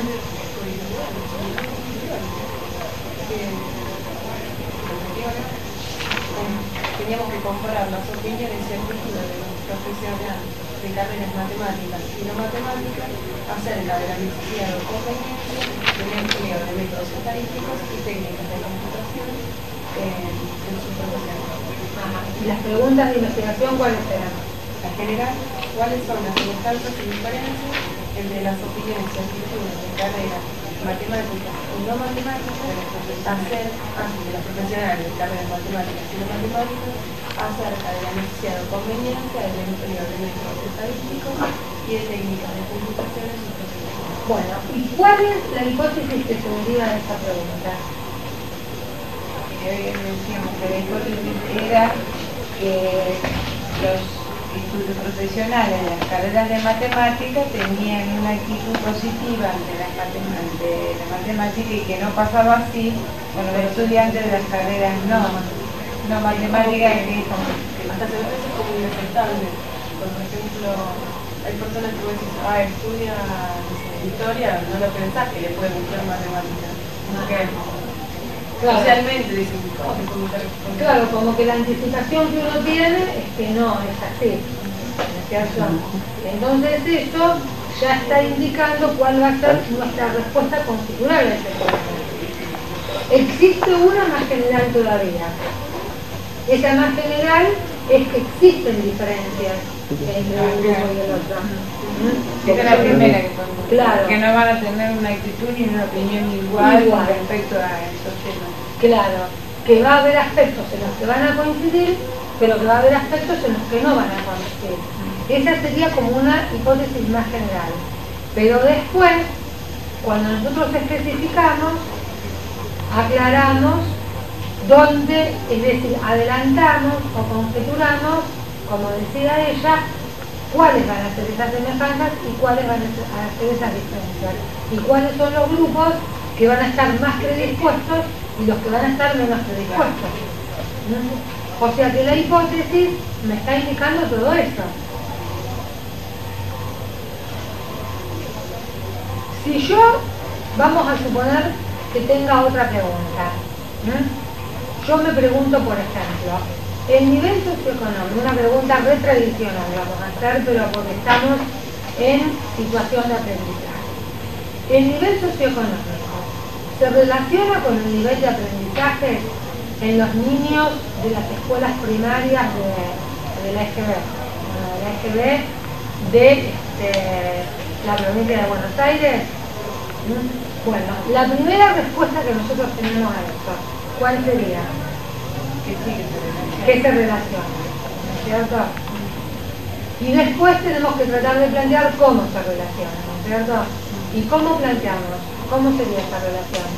Speaker 5: Teníamos que comparar las opiniones científicas de los profesionales de carreras matemáticas y no matemáticas acerca de la necesidad o conveniencia del empleo de métodos estadísticos y técnicas de computación en, en sus profesiones.
Speaker 3: ¿Y las preguntas de investigación cuáles eran?
Speaker 5: En general, ¿cuáles son las semejanzas y diferencias entre las opiniones científicas de carreras matemáticas y no matemáticas hacer, de las profesionales de carreras matemáticas y no matemáticas acerca de la necesidad o conveniencia del empleo de métodos estadísticos y de técnicas de computación en sus profesiones?
Speaker 3: Bueno, ¿y cuál es la hipótesis que se deriva de esta pregunta?
Speaker 2: Eh, decíamos que la hipótesis era que los institutos profesionales de las carreras de matemática tenían una actitud positiva ante las matemáticas, de la matemática, y que no pasaba así con los estudiantes de las carreras no, no matemáticas, que como,
Speaker 5: hasta se ve veces como inaceptable. Por ejemplo, hay personas que vos decís, ah, estudia historia, no lo pensás que le puede gustar matemáticas. Okay.
Speaker 3: Claro.
Speaker 5: Socialmente dicen, ¿cómo te puede gustar?
Speaker 3: Claro, como que la anticipación que uno tiene es que no es así. cierto? Entonces esto ya está indicando cuál va a ser nuestra respuesta constitucional a ese problema. Existe una más general todavía. Esa más general es que existen diferencias entre un grupo y el otro.
Speaker 2: ¿Mm? Esa es la primera que ponemos.
Speaker 3: Claro.
Speaker 2: Que no van a tener una actitud ni una opinión igual,
Speaker 3: Igual.
Speaker 2: con respecto a esos temas.
Speaker 3: Claro, que va a haber aspectos en los que van a coincidir, pero que va a haber aspectos en los que no van a coincidir. Esa sería como una hipótesis más general. Pero después, cuando nosotros especificamos, aclaramos dónde, es decir, adelantamos o conjeturamos, como decía ella, cuáles van a ser esas semejanzas y cuáles van a ser esas diferencias. Y cuáles son los grupos que van a estar más predispuestos y los que van a estar menos predispuestos. ¿Mm? O sea que la hipótesis me está indicando todo eso. Si yo, vamos a suponer que tenga otra pregunta. ¿Mm? Yo me pregunto, por ejemplo, el nivel socioeconómico, una pregunta re tradicional vamos a hacer, pero porque estamos en situación de aprendizaje. El nivel socioeconómico se relaciona con el nivel de aprendizaje en los niños de las escuelas primarias de, de la E G B, bueno, de la E G B de este, la provincia de Buenos Aires. Bueno, la primera respuesta que nosotros tenemos a esto, ¿cuál sería?
Speaker 2: Que sí, que se relaciona.
Speaker 3: Que se relaciona, ¿no es cierto? Y después tenemos que tratar de plantear cómo se relaciona, ¿no es cierto? ¿Y cómo planteamos? ¿Cómo sería esta relación?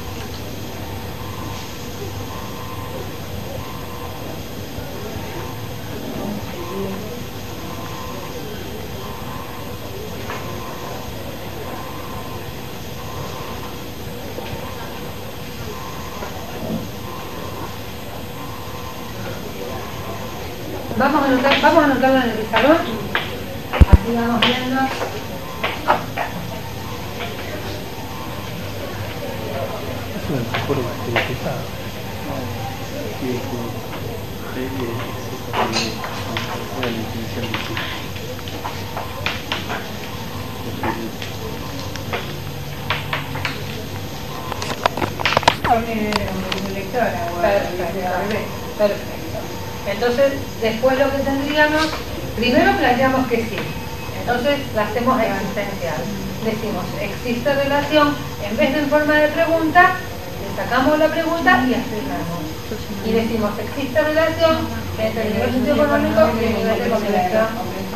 Speaker 3: Vamos a anotar, vamos a anotarlo en el pizarrón, así vamos viendo.
Speaker 1: Es una mejor estereotipada.
Speaker 4: Sí, es que es que es una definición difícil.
Speaker 2: Una idea como lectora, o
Speaker 3: Perfecto, perfecto. Entonces, después lo que tendríamos, primero planteamos que sí. Entonces, la hacemos existencial. Decimos, existe relación, en vez de en forma de pregunta, le sacamos la pregunta y afirmamos. Y decimos, existe relación entre el nivel socioeconómico y el nivel de comprensión.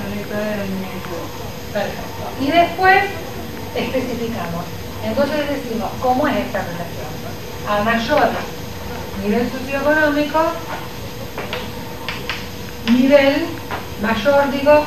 Speaker 3: Perfecto. Y después, especificamos. Entonces decimos, ¿cómo es esta relación? A mayor nivel socioeconómico, nivel mayor, digo,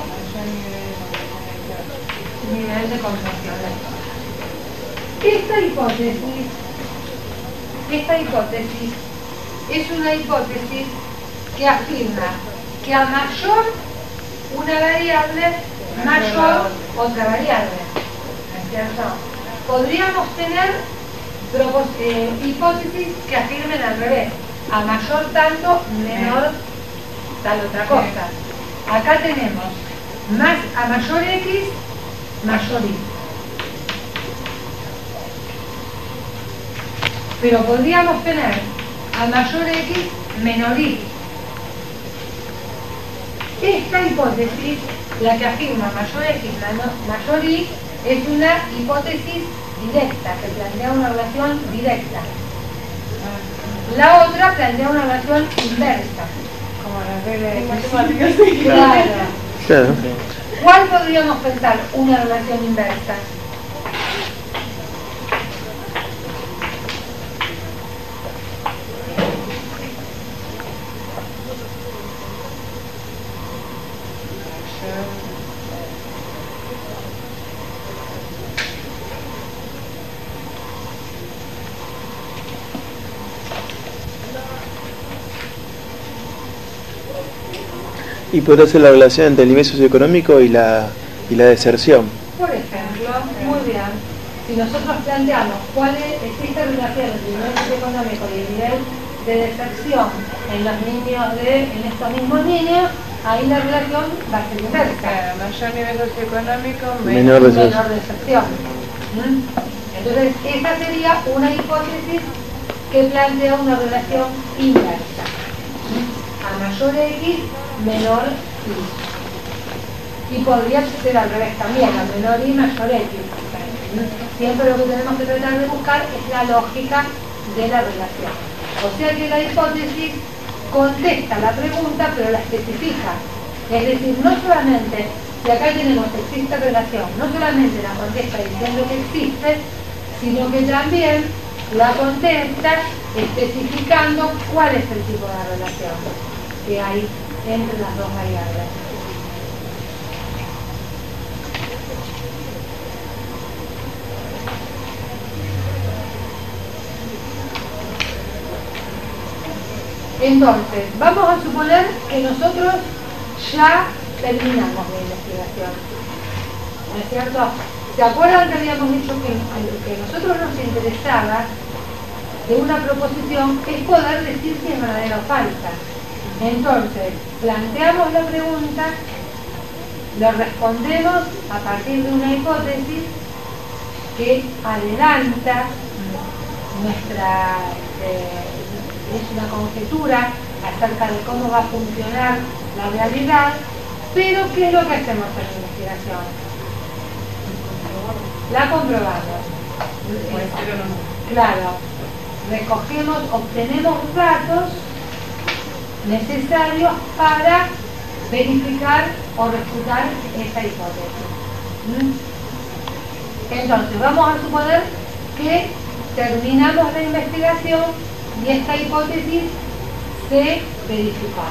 Speaker 3: nivel de comprensión lectora. Esta hipótesis, esta hipótesis es una hipótesis que afirma que a mayor una variable, mayor otra variable. ¿No es cierto? Podríamos tener eh, hipótesis que afirmen al revés. A mayor tanto, menor tal otra cosa. Acá tenemos más a mayor X, mayor Y. Pero podríamos tener a mayor X, menor Y. Esta hipótesis, la que afirma mayor X, mayor Y, es una hipótesis directa, que plantea una relación directa. La otra plantea una relación inversa.
Speaker 2: como la regla de matemáticas.
Speaker 3: Claro.
Speaker 1: Claro.
Speaker 3: ¿Cuál podríamos pensar una relación inversa?
Speaker 1: Y podría ser la relación entre el nivel socioeconómico y la, y la deserción.
Speaker 3: Por ejemplo, muy bien, si nosotros planteamos cuál es, existe relación entre el nivel socioeconómico y el nivel de deserción en los niños de, en estos mismos niños, ahí la relación va a ser inversa.
Speaker 2: Claro, mayor nivel socioeconómico,
Speaker 1: Menor
Speaker 2: menos.
Speaker 1: de-
Speaker 3: Menor deserción. ¿Mm? Entonces, esa sería una hipótesis que plantea una relación inversa. ¿Mm? A mayor X, menor Y. Y podría ser al revés también, a menor Y, mayor X. ¿Mm? Siempre lo que tenemos que tratar de buscar es la lógica de la relación. O sea que la hipótesis contesta la pregunta, pero la especifica. Es decir, no solamente, si acá tenemos existe relación, no solamente la contesta diciendo que existe, sino que también la contesta especificando cuál es el tipo de relación que hay entre las dos variables. Entonces, vamos a suponer que nosotros ya terminamos la investigación, ¿no es cierto? ¿Se acuerdan que habíamos dicho que a lo que a nosotros nos interesaba de una proposición es poder decir si es verdadera o falsa? Entonces, planteamos la pregunta, le respondemos a partir de una hipótesis que adelanta nuestra... Eh, es una conjetura acerca de cómo va a funcionar la realidad, pero ¿qué es lo que hacemos en la investigación? La comprobamos.
Speaker 5: Puede ser o no.
Speaker 3: Claro, recogemos, obtenemos datos necesarios para verificar o refutar esa hipótesis. ¿Mm? Entonces, vamos a suponer que terminamos la investigación y esta hipótesis se verificó.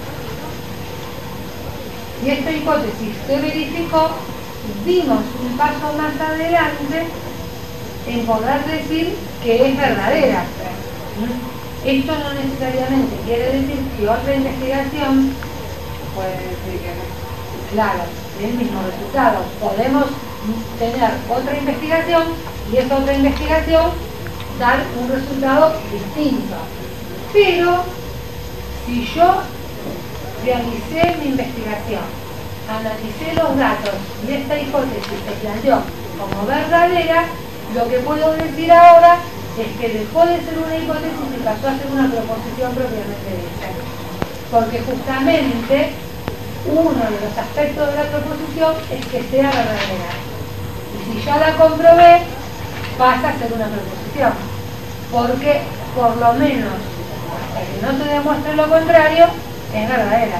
Speaker 3: Y esta hipótesis se verificó, dimos un paso más adelante en poder decir que es verdadera. Esto no necesariamente quiere decir que otra investigación
Speaker 5: Puede decir que no.
Speaker 3: claro, el mismo resultado. Podemos tener otra investigación y esa otra investigación dar un resultado distinto. Pero si yo realicé mi investigación, analicé los datos y esta hipótesis se planteó como verdadera, lo que puedo decir ahora es que dejó de ser una hipótesis y pasó a ser una proposición propiamente dicha. Porque justamente uno de los aspectos de la proposición es que sea verdadera. Y si ya la comprobé, pasa a ser una proposición. Porque, por lo menos, hasta que no se demuestre lo contrario, es verdadera.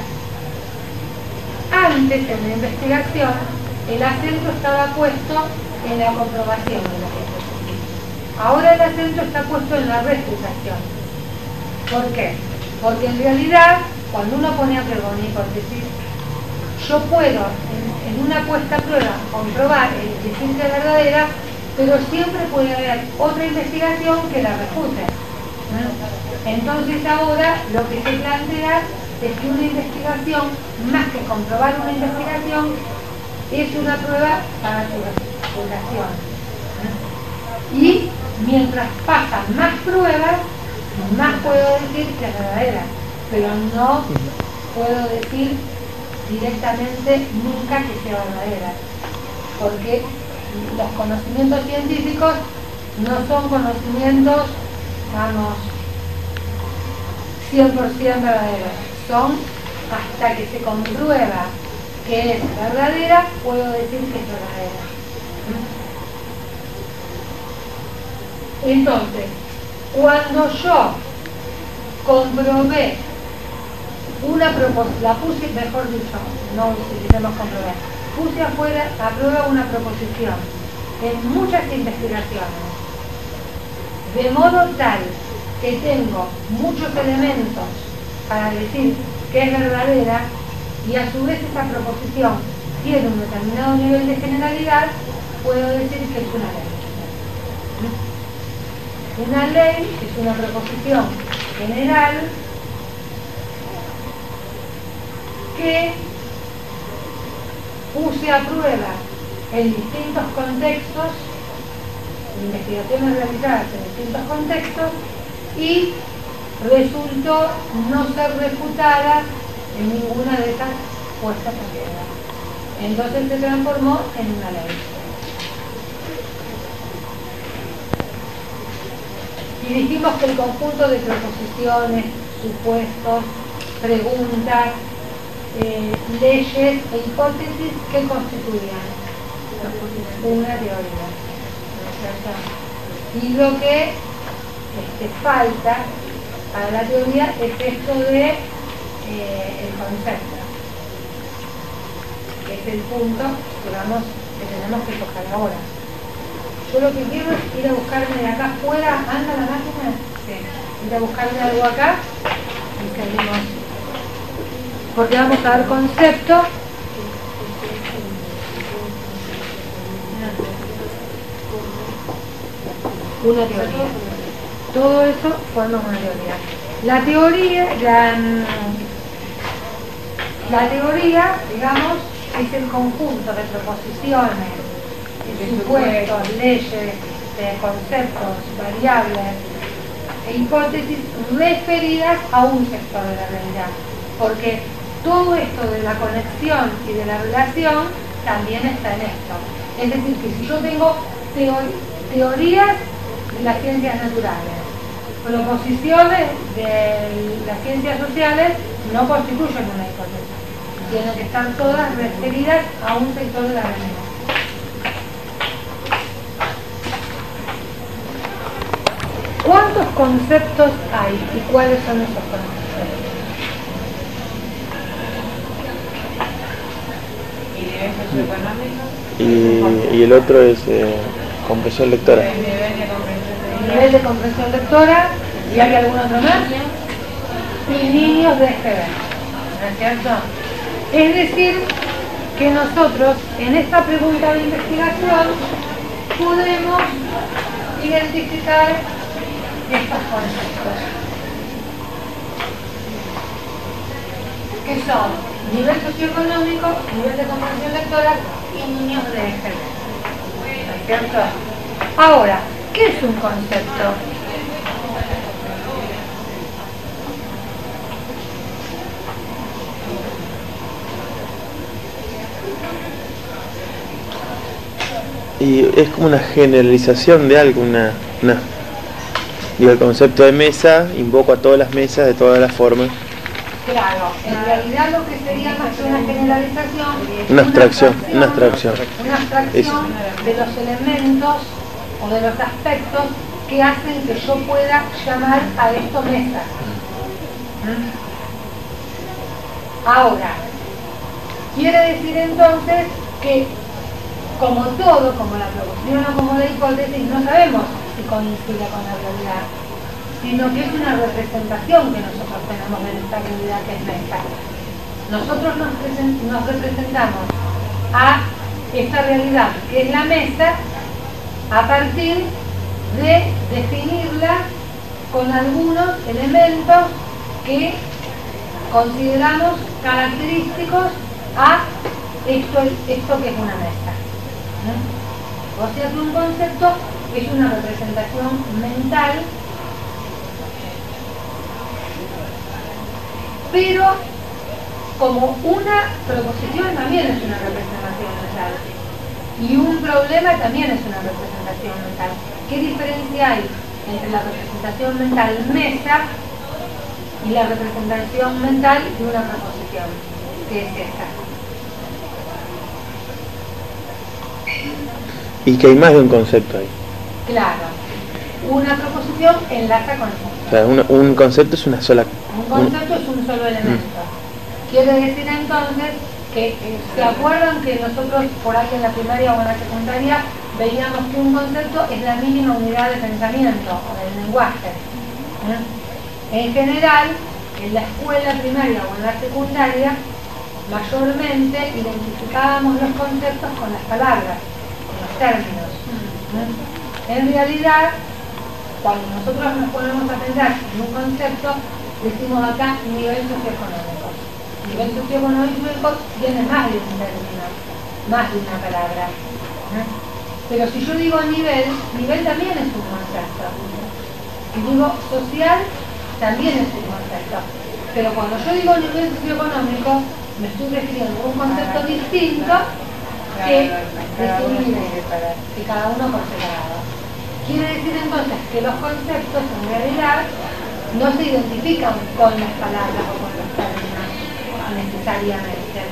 Speaker 3: Antes, en la investigación, el acento estaba puesto en la comprobación de la hipótesis. Ahora el acento está puesto en la refutación. ¿Por qué? Porque en realidad, cuando uno pone a prueba una hipótesis, yo puedo, en, en una puesta a prueba, comprobar, eh, decir que es verdadera, pero siempre puede haber otra investigación que la refute. ¿No? Entonces ahora lo que se plantea es que una investigación, más que comprobar una investigación, es una prueba para su refutación. ¿No? Y mientras pasan más pruebas, más puedo decir que es verdadera, pero no puedo decir directamente nunca que sea verdadera, porque los conocimientos científicos no son conocimientos, vamos, cien por ciento verdaderos, son hasta que se comprueba que es verdadera, puedo decir que es verdadera. Entonces, cuando yo comprobé una proposición, la puse, mejor dicho, no utilicemos comprobar, puse afuera a prueba una proposición en muchas investigaciones, de modo tal que tengo muchos elementos para decir que es verdadera y a su vez esa proposición tiene un determinado nivel de generalidad, puedo decir que es una ley. Una ley es una proposición general que puse a prueba en distintos contextos, investigaciones realizadas en distintos contextos, y resultó no ser refutada en ninguna de esas puestas en regla. Entonces se transformó en una ley. Y dijimos que el conjunto de proposiciones, supuestos, preguntas, eh, leyes e hipótesis que constituían una teoría, ¿no es cierto? Y lo que este, falta para la teoría es esto de eh, el concepto, que es el punto, digamos, que tenemos que tocar ahora. Yo lo que quiero es ir a buscarme de acá afuera. ¿Anda la máquina? Sí. Ir a buscarme algo acá y seguimos. Porque vamos a dar concepto. Una teoría. Todo eso forma una teoría. La teoría, la, la teoría, digamos, es el conjunto de proposiciones, supuestos, leyes, de conceptos, variables e hipótesis referidas a un sector de la realidad, porque todo esto de la conexión y de la relación también está en esto. Es decir, que si yo tengo teor- teorías de las ciencias naturales, proposiciones de las ciencias sociales, no constituyen una hipótesis, tienen que estar todas referidas a un sector de la realidad. ¿Cuántos conceptos hay y cuáles son esos conceptos?
Speaker 2: ¿Y nivel socioeconómico?
Speaker 1: Y, y el otro es eh, comprensión lectora.
Speaker 2: El nivel de comprensión de
Speaker 3: Nivel de comprensión lectora, ¿y hay algún otro más? Y niños de G B, ¿no es cierto? Es decir, que nosotros en esta pregunta de investigación podemos identificar estos conceptos, que son nivel socioeconómico, nivel de comprensión lectora y niños de G B. ¿No es cierto? Ahora, ¿qué es un concepto?
Speaker 1: Y es como una generalización de algo, una, una digo, el concepto de mesa, invoco a todas las mesas de todas las formas.
Speaker 3: Claro, en realidad lo que sería más que una generalización,
Speaker 1: Una abstracción, una abstracción.
Speaker 3: una abstracción de los elementos o de los aspectos que hacen que yo pueda llamar a esto mesa. ¿Mm? Ahora, quiere decir entonces que como todo, como la proposición o como la hipótesis, no sabemos si coincide con la realidad, sino que es una representación que nosotros tenemos de esta realidad que es mesa. Nosotros nos, present nos representamos a esta realidad que es la mesa a partir de definirla con algunos elementos que consideramos característicos a esto, esto que es una mesa. ¿Mm? O sea que un concepto es una representación mental, pero como una proposición también es una representación mental y un problema también es una representación mental. ¿Qué diferencia hay entre la representación mental mesa y la representación mental de una proposición? ¿Qué es esta?
Speaker 1: Y que hay más de un concepto ahí.
Speaker 3: Claro, una proposición enlaza con otra.
Speaker 1: O sea, un, un concepto es una sola...
Speaker 3: Un concepto es un solo elemento. Quiere decir entonces que, eh, ¿se acuerdan que nosotros por ahí en la primaria o en la secundaria veíamos que un concepto es la mínima unidad de pensamiento o del lenguaje? ¿Eh? En general, en la escuela primaria o en la secundaria, mayormente identificábamos los conceptos con las palabras, con los términos. ¿Eh? En realidad, cuando nosotros nos ponemos a pensar en un concepto, decimos acá nivel socioeconómico. Nivel socioeconómico tiene más de un término, más de una palabra. ¿Eh? Pero si yo digo nivel, nivel también es un concepto. Si digo social, también es un concepto. Pero cuando yo digo nivel socioeconómico, me estoy refiriendo a un concepto distinto que de un nivel, que cada uno por separado. Quiere decir entonces que los conceptos en realidad no se identifican con las palabras o con los términos necesariamente.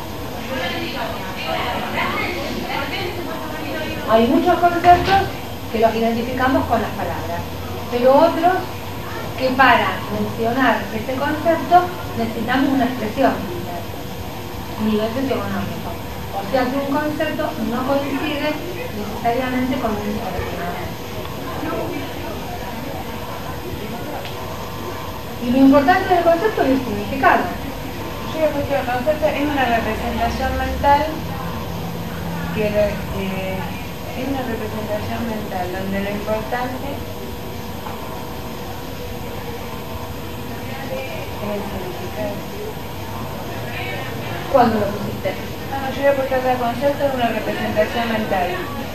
Speaker 3: Hay muchos conceptos que los identificamos con las palabras, pero otros que para mencionar ese concepto necesitamos una expresión, nivel socioeconómico. O sea que un concepto no coincide necesariamente con un término. Y lo importante del concepto es el significado.
Speaker 2: Yo creo que el concepto es una representación mental que eh, es una representación mental donde lo importante es el significado.
Speaker 3: ¿Cuándo lo pusiste?
Speaker 2: No, no, yo voy a puesto acá concepto de una representación mental.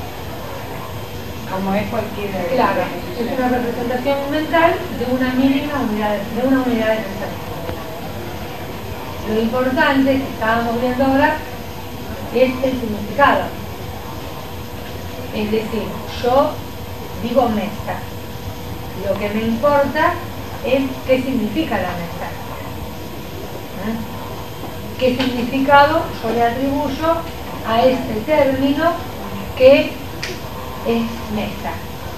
Speaker 2: Como es cualquier.
Speaker 3: Claro, es una representación mental de una mínima unidad, de una unidad de pensamiento. Lo importante que estábamos viendo ahora es el significado. Es decir, yo digo mesa. Lo que me importa es qué significa la mesa. ¿Eh? ¿Qué significado yo le atribuyo a este término que es mesa?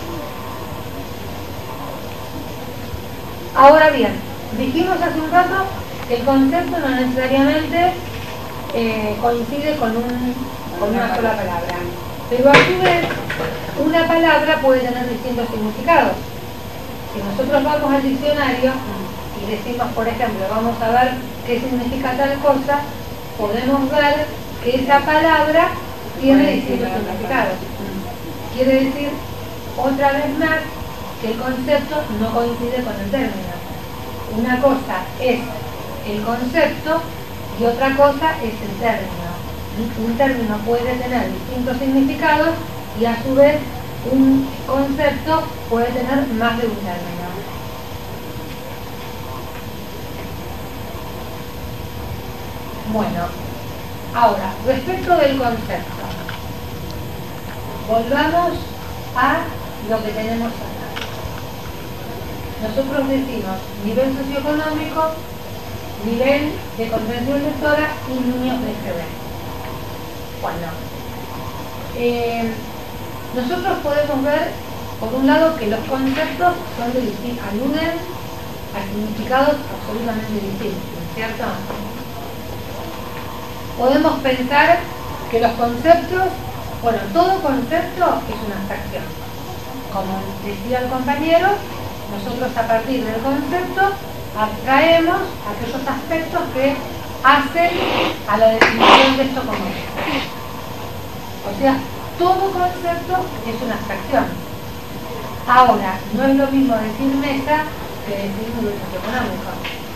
Speaker 3: Ahora bien, dijimos hace un rato que el concepto no necesariamente eh, coincide con, un, con una sola palabra, pero a su vez una palabra puede tener distintos significados. Si nosotros vamos al diccionario y decimos, por ejemplo, vamos a ver qué significa tal cosa, podemos ver que esa palabra tiene distintos significados. Quiere decir, otra vez más, que el concepto no coincide con el término. Una cosa es el concepto y otra cosa es el término. Un término puede tener distintos significados y a su vez un concepto puede tener más de un término. Bueno, ahora, respecto del concepto, volvamos a lo que tenemos acá. Nosotros decimos nivel socioeconómico, nivel de comprensión lectora y niños de G B. Bueno, eh, nosotros podemos ver, por un lado, que los conceptos son de distintos, aluden a significados absolutamente distintos, ¿cierto? Podemos pensar que los conceptos, bueno, todo concepto es una abstracción. Como decía el compañero, nosotros a partir del concepto abstraemos aquellos aspectos que hacen a la definición de esto como esto. O sea, todo concepto es una abstracción. Ahora, no es lo mismo decir mesa que decir nivel socioeconómico.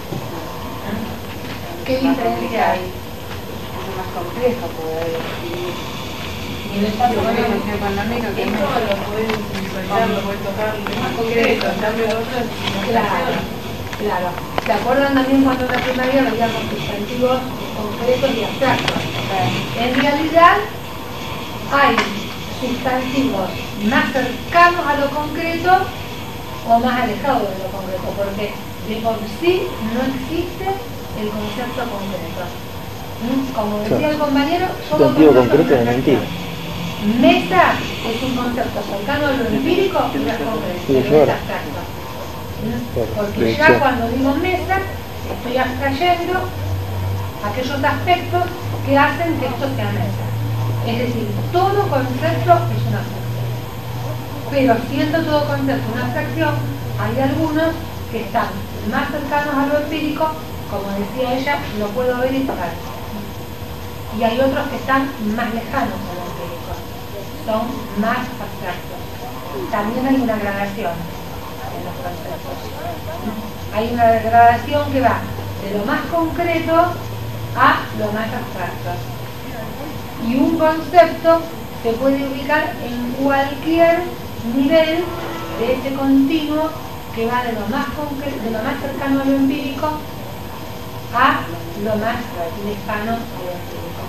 Speaker 3: ¿Qué diferencia hay?
Speaker 2: Es más complejo poder definir.
Speaker 5: Nivel socioeconómico que esto lo puedes visualizar, lo puedes tocar, es más concreto, en cambio el otro es
Speaker 3: Claro, claro. ¿Se acuerdan también cuando en la primaria veíamos sustantivos concretos y abstractos? En realidad hay sustantivos más cercanos a lo concreto o más alejados de lo concreto, porque de por sí no existe el concepto concreto. Como decía el compañero, todo
Speaker 1: sustantivo concreto es mentira.
Speaker 3: Mesa es un concepto cercano a lo empírico y no es concreto,
Speaker 1: Sí,
Speaker 3: es
Speaker 1: claro.
Speaker 3: abstracto.
Speaker 1: Claro,
Speaker 3: Porque
Speaker 1: de
Speaker 3: ya
Speaker 1: hecho.
Speaker 3: cuando digo mesa, estoy abstrayendo aquellos aspectos que hacen que esto sea mesa. Es decir, todo concepto es una abstracción. Pero siendo todo concepto una abstracción, hay algunos que están más cercanos a lo empírico, como decía ella, lo puedo ver y tocar. Y hay otros que están más lejanos a lo empírico, son más abstractos. También hay una gradación en los conceptos. Hay una gradación que va de lo más concreto a lo más abstracto. Y un concepto se puede ubicar en cualquier nivel de ese continuo que va de lo más concreto, de lo más cercano a lo empírico a lo más lejano al empírico.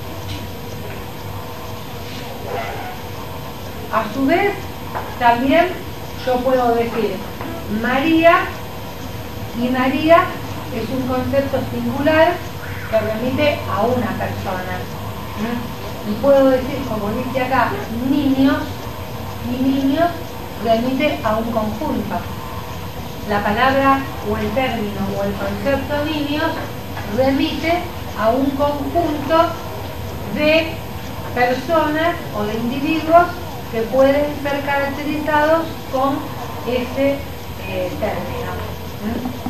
Speaker 3: A su vez, también yo puedo decir María, y María es un concepto singular que remite a una persona. ¿Mm? Y puedo decir, como dice acá, niños, y niños remite a un conjunto. La palabra o el término o el concepto niños remite a un conjunto de personas o de individuos que pueden ser caracterizados con ese eh, término. ¿Mm?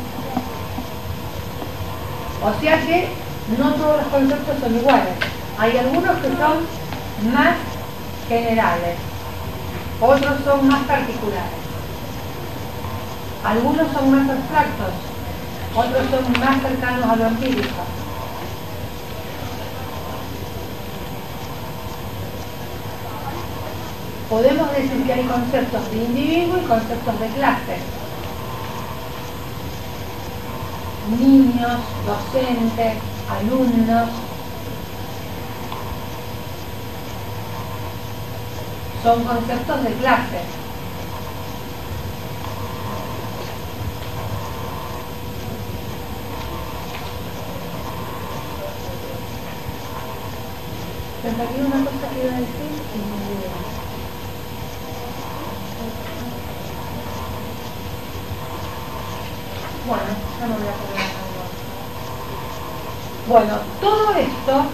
Speaker 3: O sea que no todos los conceptos son iguales. Hay algunos que son más generales, otros son más particulares. Algunos son más abstractos, otros son más cercanos a lo empírico. Podemos decir que hay conceptos de individuo y conceptos de clase. Niños, docentes, alumnos. Son conceptos de clase. Me salió una cosa que iba a decir y me olvidé. Bueno, ya no voy a poner nada. Bueno, todo esto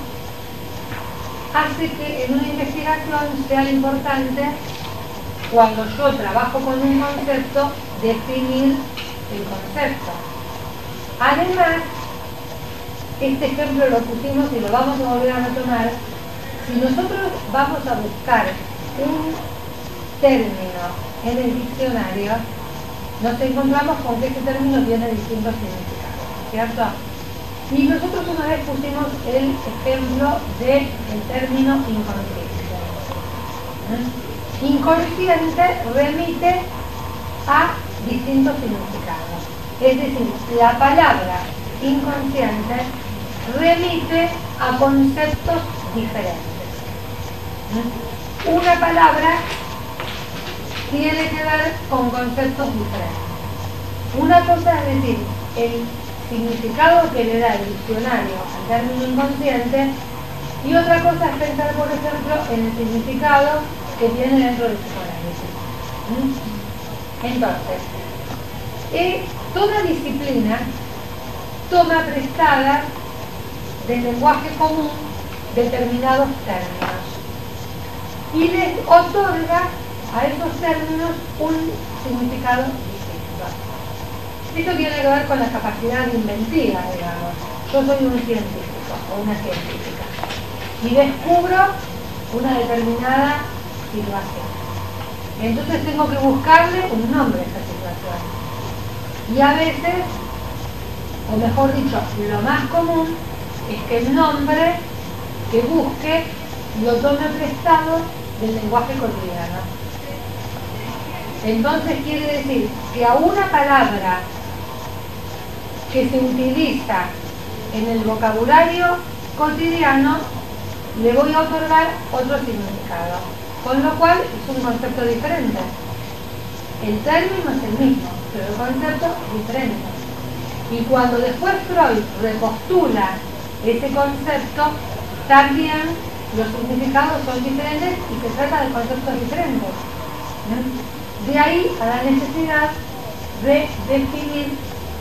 Speaker 3: hace que en una investigación sea importante, cuando yo trabajo con un concepto, definir el concepto. Además, este ejemplo lo pusimos y lo vamos a volver a retomar. Si nosotros vamos a buscar un término en el diccionario, nos encontramos con que ese término tiene distintos significados, ¿cierto? Y nosotros una vez pusimos el ejemplo del término inconsciente. ¿Mm? Inconsciente remite a distintos significados. Es decir, la palabra inconsciente remite a conceptos diferentes. ¿Mm? Una palabra tiene que ver con conceptos diferentes. Una cosa es decir, el significado que le da el diccionario al término inconsciente, y otra cosa es pensar, por ejemplo, en el significado que tiene dentro del psicoanálisis. ¿Mm? Entonces, eh, toda disciplina toma prestada del lenguaje común determinados términos y les otorga a esos términos un significado distinto. Esto tiene que ver con la capacidad inventiva, digamos. Yo soy un científico o una científica y descubro una determinada situación. Entonces tengo que buscarle un nombre a esa situación. Y a veces, o mejor dicho, lo más común es que el nombre que busque lo tome prestado del lenguaje cotidiano. Entonces quiere decir que a una palabra que se utiliza en el vocabulario cotidiano le voy a otorgar otro significado, con lo cual es un concepto diferente. El término es el mismo, pero el concepto es diferente. Y cuando después Freud repostula ese concepto, también los significados son diferentes y se trata de conceptos diferentes. ¿Mm? De ahí a la necesidad de definir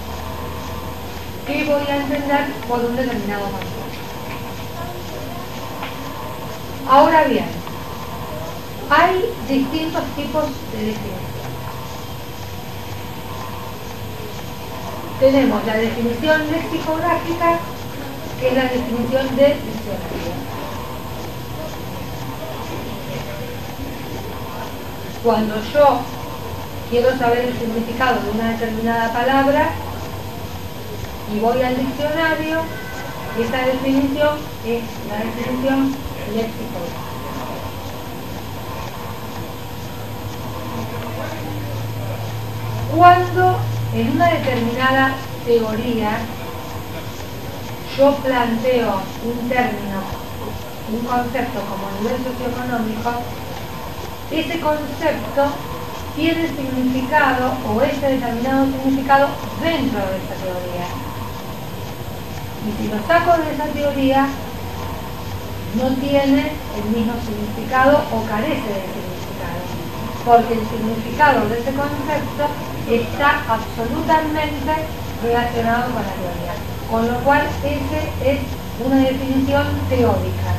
Speaker 3: qué voy a entender por un determinado concepto. Ahora bien, hay distintos tipos de definición. Tenemos la definición lexicográfica, que es la definición de diccionario. Cuando yo quiero saber el significado de una determinada palabra y voy al diccionario, esa definición es la definición lexicográfica. Cuando en una determinada teoría yo planteo un término, un concepto como nivel socioeconómico, ese concepto tiene significado o ese determinado significado dentro de esa teoría. Y si lo saco de esa teoría, no tiene el mismo significado o carece de significado, porque el significado de ese concepto está absolutamente relacionado con la teoría, con lo cual esa es una definición teórica.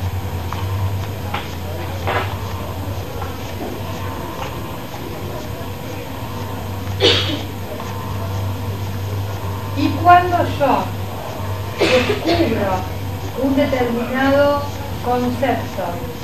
Speaker 3: Y cuando yo descubro un determinado concepto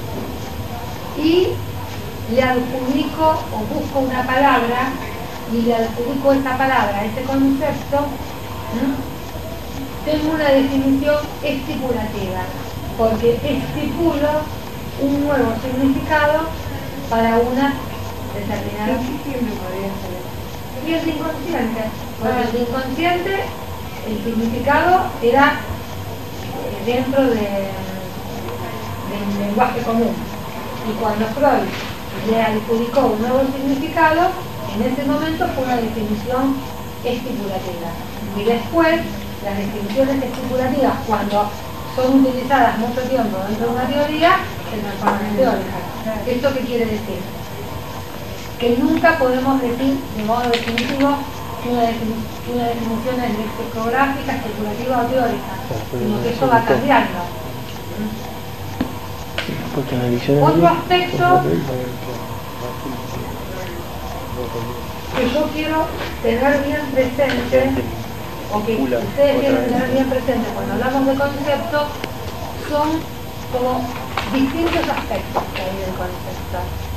Speaker 3: y le adjudico o busco una palabra y le adjudico esa palabra a ese concepto, ¿no? Tengo una definición estipulativa, porque estipulo un nuevo significado para una determinada.
Speaker 2: ¿Qué siempre podría ser?
Speaker 3: Y el inconsciente, porque el inconsciente, el significado era dentro de, del lenguaje común. Y cuando Freud le adjudicó un nuevo significado, en ese momento fue una definición estipulativa. Y después, las definiciones estipulativas, cuando son utilizadas mucho tiempo dentro de una teoría, se transforman en teóricas. ¿Esto qué quiere decir? Que nunca podemos decir de modo definitivo que una, defini que una definición es lexicográfica, especulativa o teórica, sino que eso va cambiando. Otro aspecto que yo quiero tener bien presente, o que ustedes quieren tener bien presente cuando hablamos de concepto, son como distintos aspectos que hay del concepto.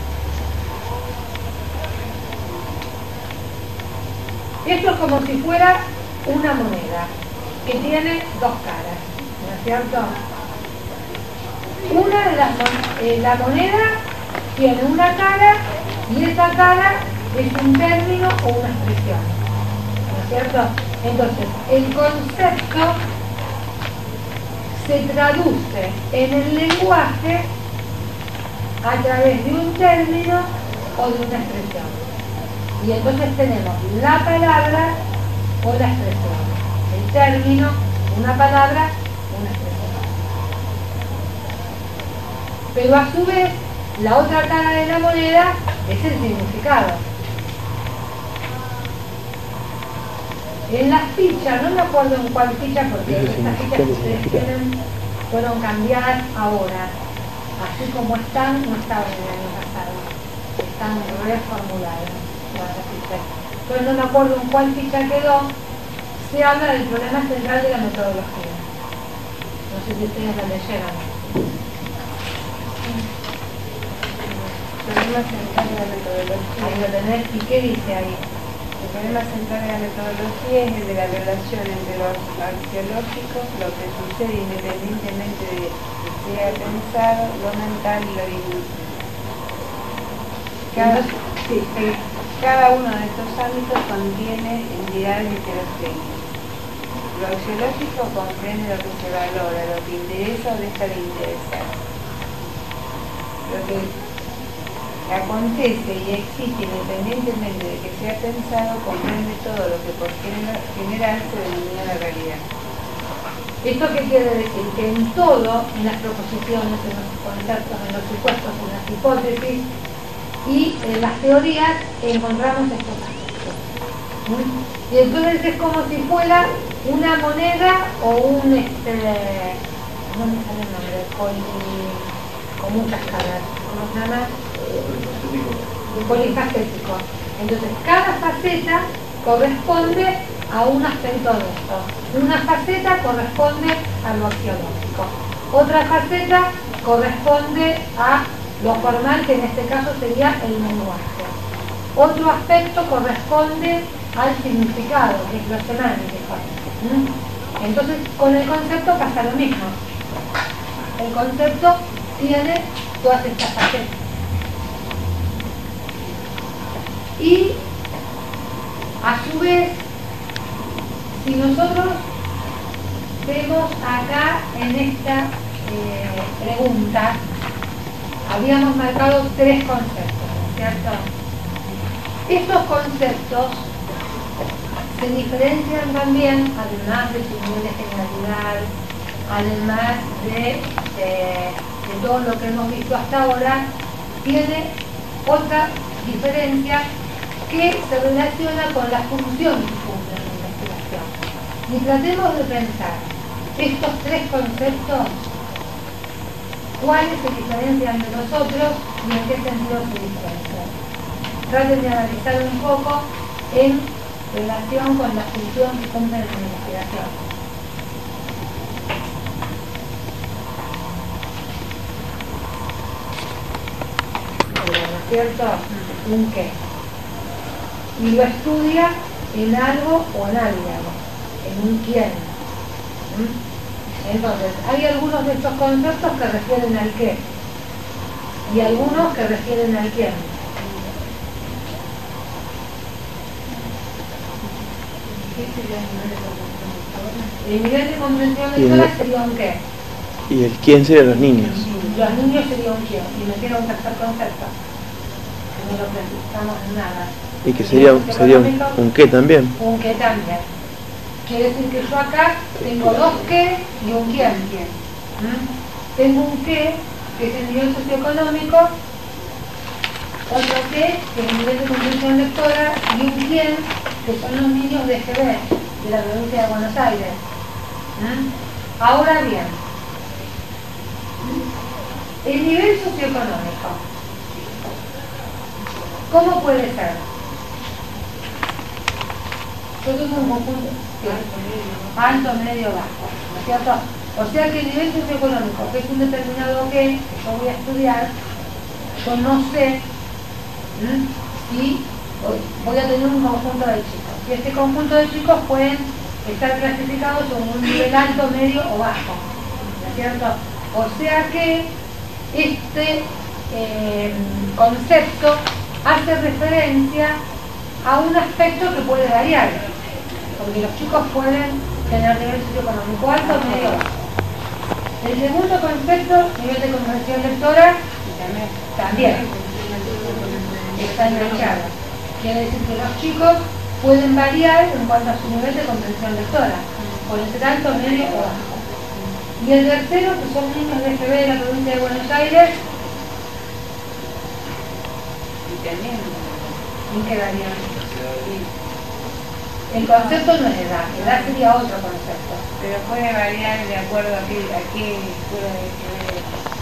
Speaker 3: Esto es como si fuera una moneda que tiene dos caras, ¿no es cierto? Una de las eh, la moneda tiene una cara y esa cara es un término o una expresión, ¿no es cierto? Entonces, el concepto se traduce en el lenguaje a través de un término o de una expresión. Y entonces tenemos la palabra o la expresión. El término, una palabra, una expresión. Pero a su vez, la otra cara de la moneda es el significado. En las fichas, no me acuerdo en cuál ficha, porque estas fichas que ustedes tienen fueron cambiadas ahora. Así como están, no estaban el año pasado. Están reformuladas. Entonces no me acuerdo en cuál ficha quedó, se habla del problema central de la metodología. No sé si ustedes la leyeron.
Speaker 2: Problema central de la metodología.
Speaker 3: Ahí lo tenés. ¿Y qué dice ahí?
Speaker 2: El problema central de la metodología es el de la relación entre lo axiológico, lo que sucede independientemente de que sea pensado, lo mental y lo divino. Cada, sí, cada uno de estos ámbitos contiene entidades heterogéneas. Lo axiológico comprende lo que se valora, lo que interesa o deja de interesar. Lo que acontece y existe independientemente de que sea pensado comprende todo lo que por general se denomina la realidad.
Speaker 3: ¿Esto qué quiere decir? Que en todo, en las proposiciones, en los conceptos, en los supuestos, en las hipótesis y en las teorías encontramos estos aspectos. Y entonces es como si fuera una moneda o un, este, no me sale el nombre, con, con muchas caras, ¿cómo se llama? Polifacético. Entonces cada faceta corresponde a un aspecto de esto. Una faceta corresponde a lo axiológico. Otra faceta corresponde a lo formal, que en este caso sería el lenguaje. Otro aspecto corresponde al significado, que es lo semántico. ¿Mm? Entonces, con el concepto pasa lo mismo. El concepto tiene todas estas facetas. Y, a su vez, si nosotros vemos tenemos acá en esta eh, pregunta, habíamos marcado tres conceptos, ¿no es cierto? Estos conceptos se diferencian también, además de su nivel de generalidad, además de, eh, de todo lo que hemos visto hasta ahora, tiene otra diferencia que se relaciona con la función que cumple la investigación. Y tratemos de pensar estos tres conceptos, cuáles se diferencian de los otros y en qué sentido se diferencian. Traten de analizar un poco en relación con la función que cumple la investigación. ¿No es cierto? ¿Un qué? Y lo estudia en algo o en alguien, en un quién. ¿Mm? Entonces, hay algunos de estos conceptos que refieren al qué y algunos que refieren al quién. El nivel de comprensión lectora sería un qué.
Speaker 1: Y el quién serían los niños.
Speaker 3: Los niños sería un quién. Y me queda un tercer concepto, que no lo precisamos en nada.
Speaker 1: Y que sería, sería un, un qué también.
Speaker 3: Un qué también. Quiere decir que yo acá tengo dos qué y un quién. ¿Mm? Tengo un qué, que es el nivel socioeconómico, otro qué, que es el nivel de comprensión lectora, y un quién, que son los niños de G B, de la provincia de Buenos Aires. ¿Mm? Ahora bien, el nivel socioeconómico, ¿cómo puede ser? Yo tengo un conjunto alto, medio, bajo, ¿no es cierto? O sea que el nivel socioeconómico, que es un determinado qué, que yo voy a estudiar, yo no sé ¿m? si voy a tener un conjunto de chicos. Y este conjunto de chicos pueden estar clasificados según un nivel alto, medio o bajo, ¿no es cierto? O sea que este eh, concepto hace referencia a un aspecto que puede variar, porque los chicos pueden tener nivel socioeconómico alto, medio bajo. El segundo concepto, nivel de comprensión lectora, también está enganchado. Quiere decir que los chicos pueden variar en cuanto a su nivel de comprensión lectora, puede ser alto, medio o bajo. Y el tercero, que son niños de G B de la provincia de Buenos Aires, ¿en qué varían? El concepto no es edad, edad sería otro concepto.
Speaker 2: Pero puede variar de acuerdo a qué, a qué escuela de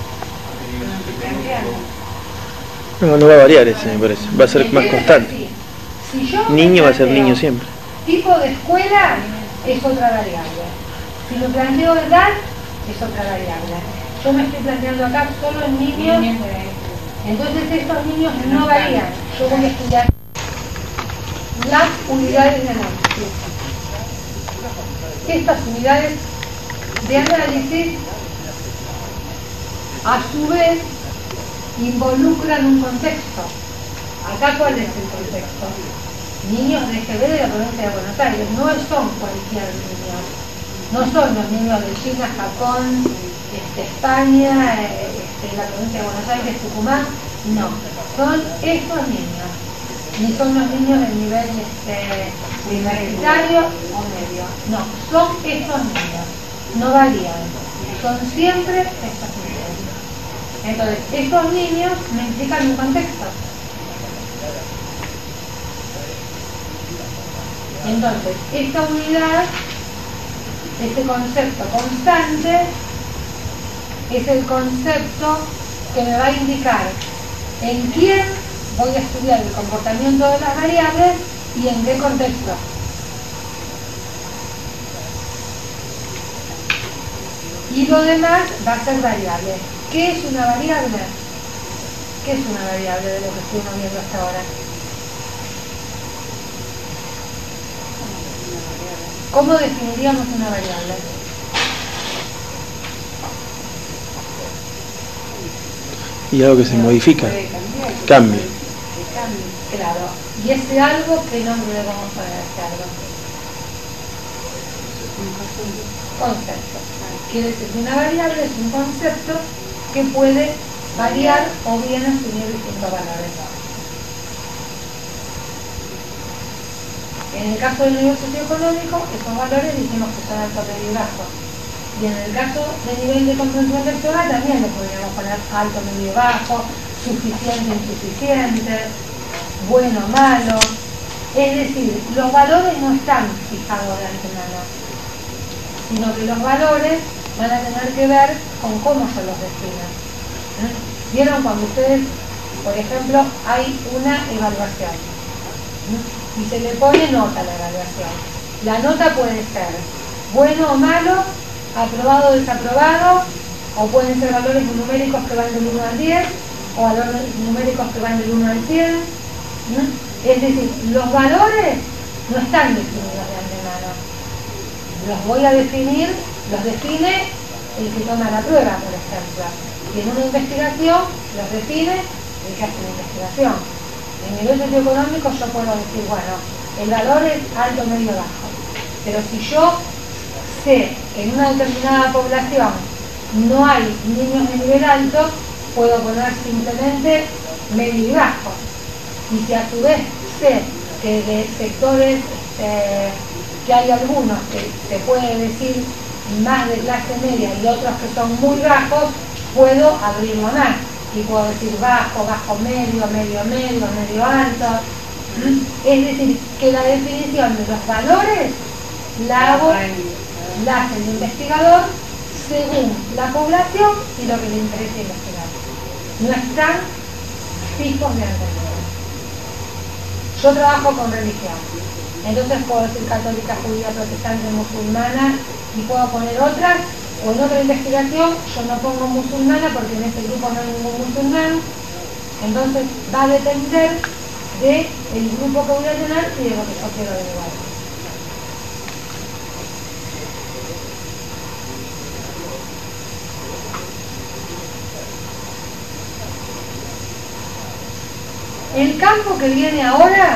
Speaker 2: G B.
Speaker 1: No, no va a variar ese, me parece. Va a ser más constante.
Speaker 3: Si yo
Speaker 1: Niño va a ser niño siempre.
Speaker 3: Tipo de escuela es otra variable. Si lo planteo edad, es otra variable. Yo me estoy planteando acá solo en niños. Entonces estos niños no varían. Yo voy a estudiar las unidades de análisis. Estas unidades de análisis, a su vez, involucran un contexto. Acá, ¿cuál es el contexto? Niños de G B de la provincia de Buenos Aires, no son cualquier niño. No son los niños de China, Japón, este, España, este, la provincia de Buenos Aires, Tucumán. No, son estos niños. Ni son los niños del nivel este, universitario o medio. No, son estos niños. No varían. Son siempre estos niños. Entonces, estos niños me implican un contexto. Entonces, esta unidad, este concepto constante, es el concepto que me va a indicar en quién voy a estudiar el comportamiento de las variables y en qué contexto. Y lo demás va a ser variable. ¿Qué es una variable? ¿Qué es una variable de lo que estuvimos viendo hasta ahora? ¿Cómo definiríamos una variable?
Speaker 1: Y algo que se modifica, cambia.
Speaker 3: Claro. ¿Y ese algo qué nombre le vamos a poner a ese algo? Concepto. Quiere decir que una variable es un concepto que puede variar o bien asumir distintos valores. En el caso del nivel socioeconómico, esos valores dijimos que son alto, medio y bajo. Y en el caso del nivel de comprensión lectora también le podríamos poner alto, medio y bajo, suficiente, insuficiente, bueno, malo. Es decir, los valores no están fijados de antemano, sino que los valores van a tener que ver con cómo se los definen. ¿Eh? ¿Vieron cuando ustedes, por ejemplo, hay una evaluación? ¿Eh? Y se le pone nota a la evaluación? La nota puede ser bueno o malo, aprobado o desaprobado, o pueden ser valores numéricos que van del uno al diez, o valores numéricos que van del uno al cien. ¿Eh? Es decir, los valores no están definidos de antemano. Los voy a definir, los define el que toma la prueba, por ejemplo. Y en una investigación los define el que hace la investigación. En nivel socioeconómico yo puedo decir, bueno, el valor es alto, medio, bajo. Pero si yo sé que en una determinada población no hay niños de nivel alto, puedo poner simplemente medio y bajo. Y si a su vez sé que de sectores, eh, que hay algunos que se puede decir más de clase media y otros que son muy bajos, puedo abrirlo más. Y puedo decir bajo, bajo medio, medio medio, medio alto. ¿Mm? Es decir, que la definición de los valores la hago, la hace el investigador según la población y lo que le interesa investigar. No están fijos de antemano. Yo trabajo con religión, entonces puedo decir católica, judía, protestante, musulmana, y puedo poner otras, o en otra investigación yo no pongo musulmana porque en este grupo no hay ningún musulmán. Entonces va a depender del grupo que voy a tener y de lo que yo quiero averiguar. El campo que viene ahora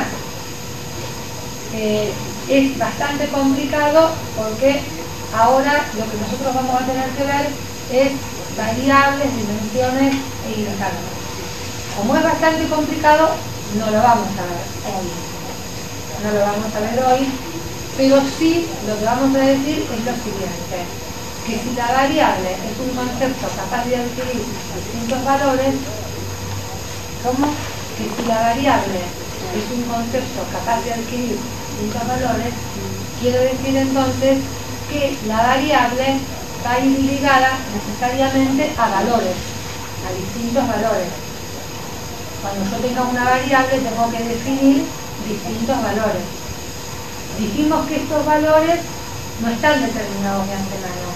Speaker 3: eh, es bastante complicado porque ahora lo que nosotros vamos a tener que ver es variables, dimensiones e intervalos. Como es bastante complicado, no lo vamos a ver hoy. No lo vamos a ver hoy, pero sí lo que vamos a decir es lo siguiente, que si la variable es un concepto capaz de adquirir distintos valores, ¿cómo? Que si la variable es un concepto capaz de adquirir distintos valores, quiere decir entonces que la variable va a ir ligada necesariamente a valores, a distintos valores. Cuando yo tenga una variable tengo que definir distintos valores. Dijimos que estos valores no están determinados de antemano,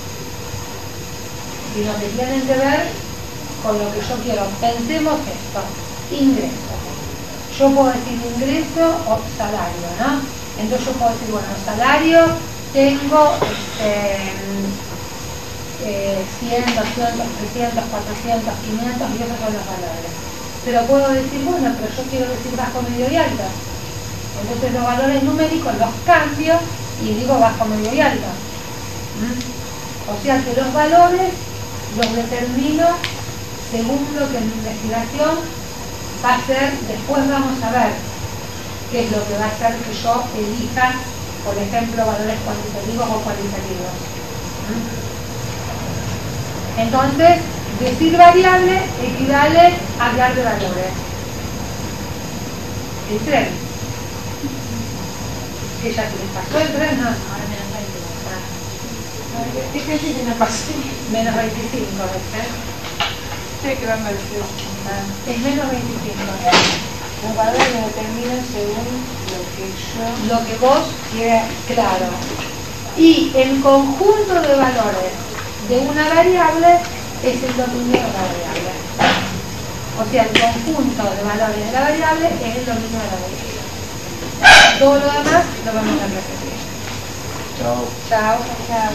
Speaker 3: sino que tienen que ver con lo que yo quiero. Pensemos esto. Ingreso. Yo puedo decir ingreso o salario, ¿no? Entonces yo puedo decir, bueno, salario, tengo este, eh, cien, doscientos, trescientos, cuatrocientos, quinientos y esos son los valores. Pero puedo decir, bueno, pero yo quiero decir bajo, medio y alto. Entonces los valores numéricos los cambio y digo bajo, medio y alto. ¿Mm? O sea que los valores los determino según lo que en mi investigación va a ser, después vamos a ver qué es lo que va a hacer que yo elija, por ejemplo, valores cuantitativos o cualitativos. Entonces, decir variable equivale a hablar de valores. El tren. ¿Que ya se les pasó el tren? No, ahora menos veinte. ¿Qué es que me pasó? Menos veinticinco, ¿ves?
Speaker 5: Sí, que va a merecer.
Speaker 3: Es menos veinticinco.
Speaker 2: Los valores lo determinan según lo que yo...
Speaker 3: Lo que vos quieras, claro. Y el conjunto de valores de una variable es el dominio de la variable. O sea, el conjunto de valores de la variable es el dominio de la variable. Todo lo demás lo vamos a repetir.
Speaker 4: Chao.
Speaker 3: Chao.
Speaker 2: Chao.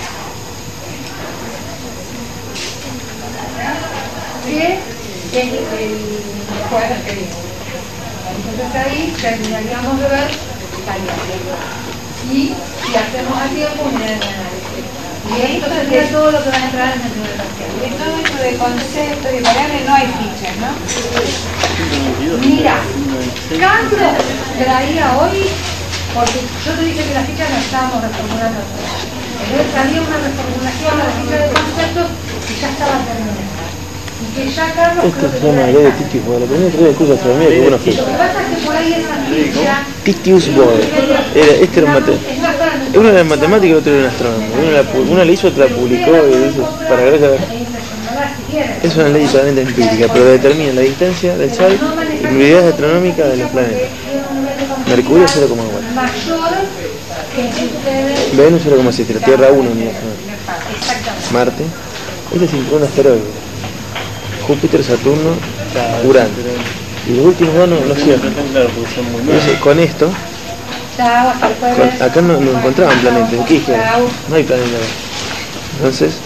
Speaker 3: Que es el jueves que viene. Entonces ahí terminaríamos de ver variables. Y si hacemos a tiempo, unidades de análisis. Y esto sería todo lo que va a entrar en el número parcial.
Speaker 2: De todo esto de conceptos y variables no hay fichas, ¿no?
Speaker 3: Mira, Carlos traía hoy, porque yo te dije que las fichas las estábamos reformulando todas. Entonces salía una reformulación a la ficha de conceptos que ya estaba terminada. Y que ya Carlos
Speaker 1: Esto
Speaker 3: creo que
Speaker 1: se llama ley de Titius Bode. Lo primero que el curso de astronomía que uno fue.
Speaker 3: lo que pasa es que por ahí esa ficha
Speaker 1: Titius Bode. Era, este era un mate... Uno era en matemática y el otro era en astronomía. Uno la, pu- una la hizo, otra la publicó y dice, para que veas. Es una ley totalmente empírica, pero determina la distancia del Sol y unidades astronómicas de los planetas. Mercurio cero coma cuatro.
Speaker 3: mayor que ustedes.
Speaker 1: Venus cero coma siete, la Tierra uno unidad astronómica.
Speaker 3: Exactamente.
Speaker 1: Marte, este es un asteroide. Júpiter, Saturno, Urano. Y los últimos dos no, no cierran.
Speaker 4: Claro, porque son muy
Speaker 1: Entonces, con esto,
Speaker 3: Chao, hasta el
Speaker 1: con-
Speaker 3: jueves.
Speaker 1: acá no, no encontraban planetas. ¿Qué dijeron?
Speaker 3: Chao.
Speaker 1: No hay planeta. Entonces,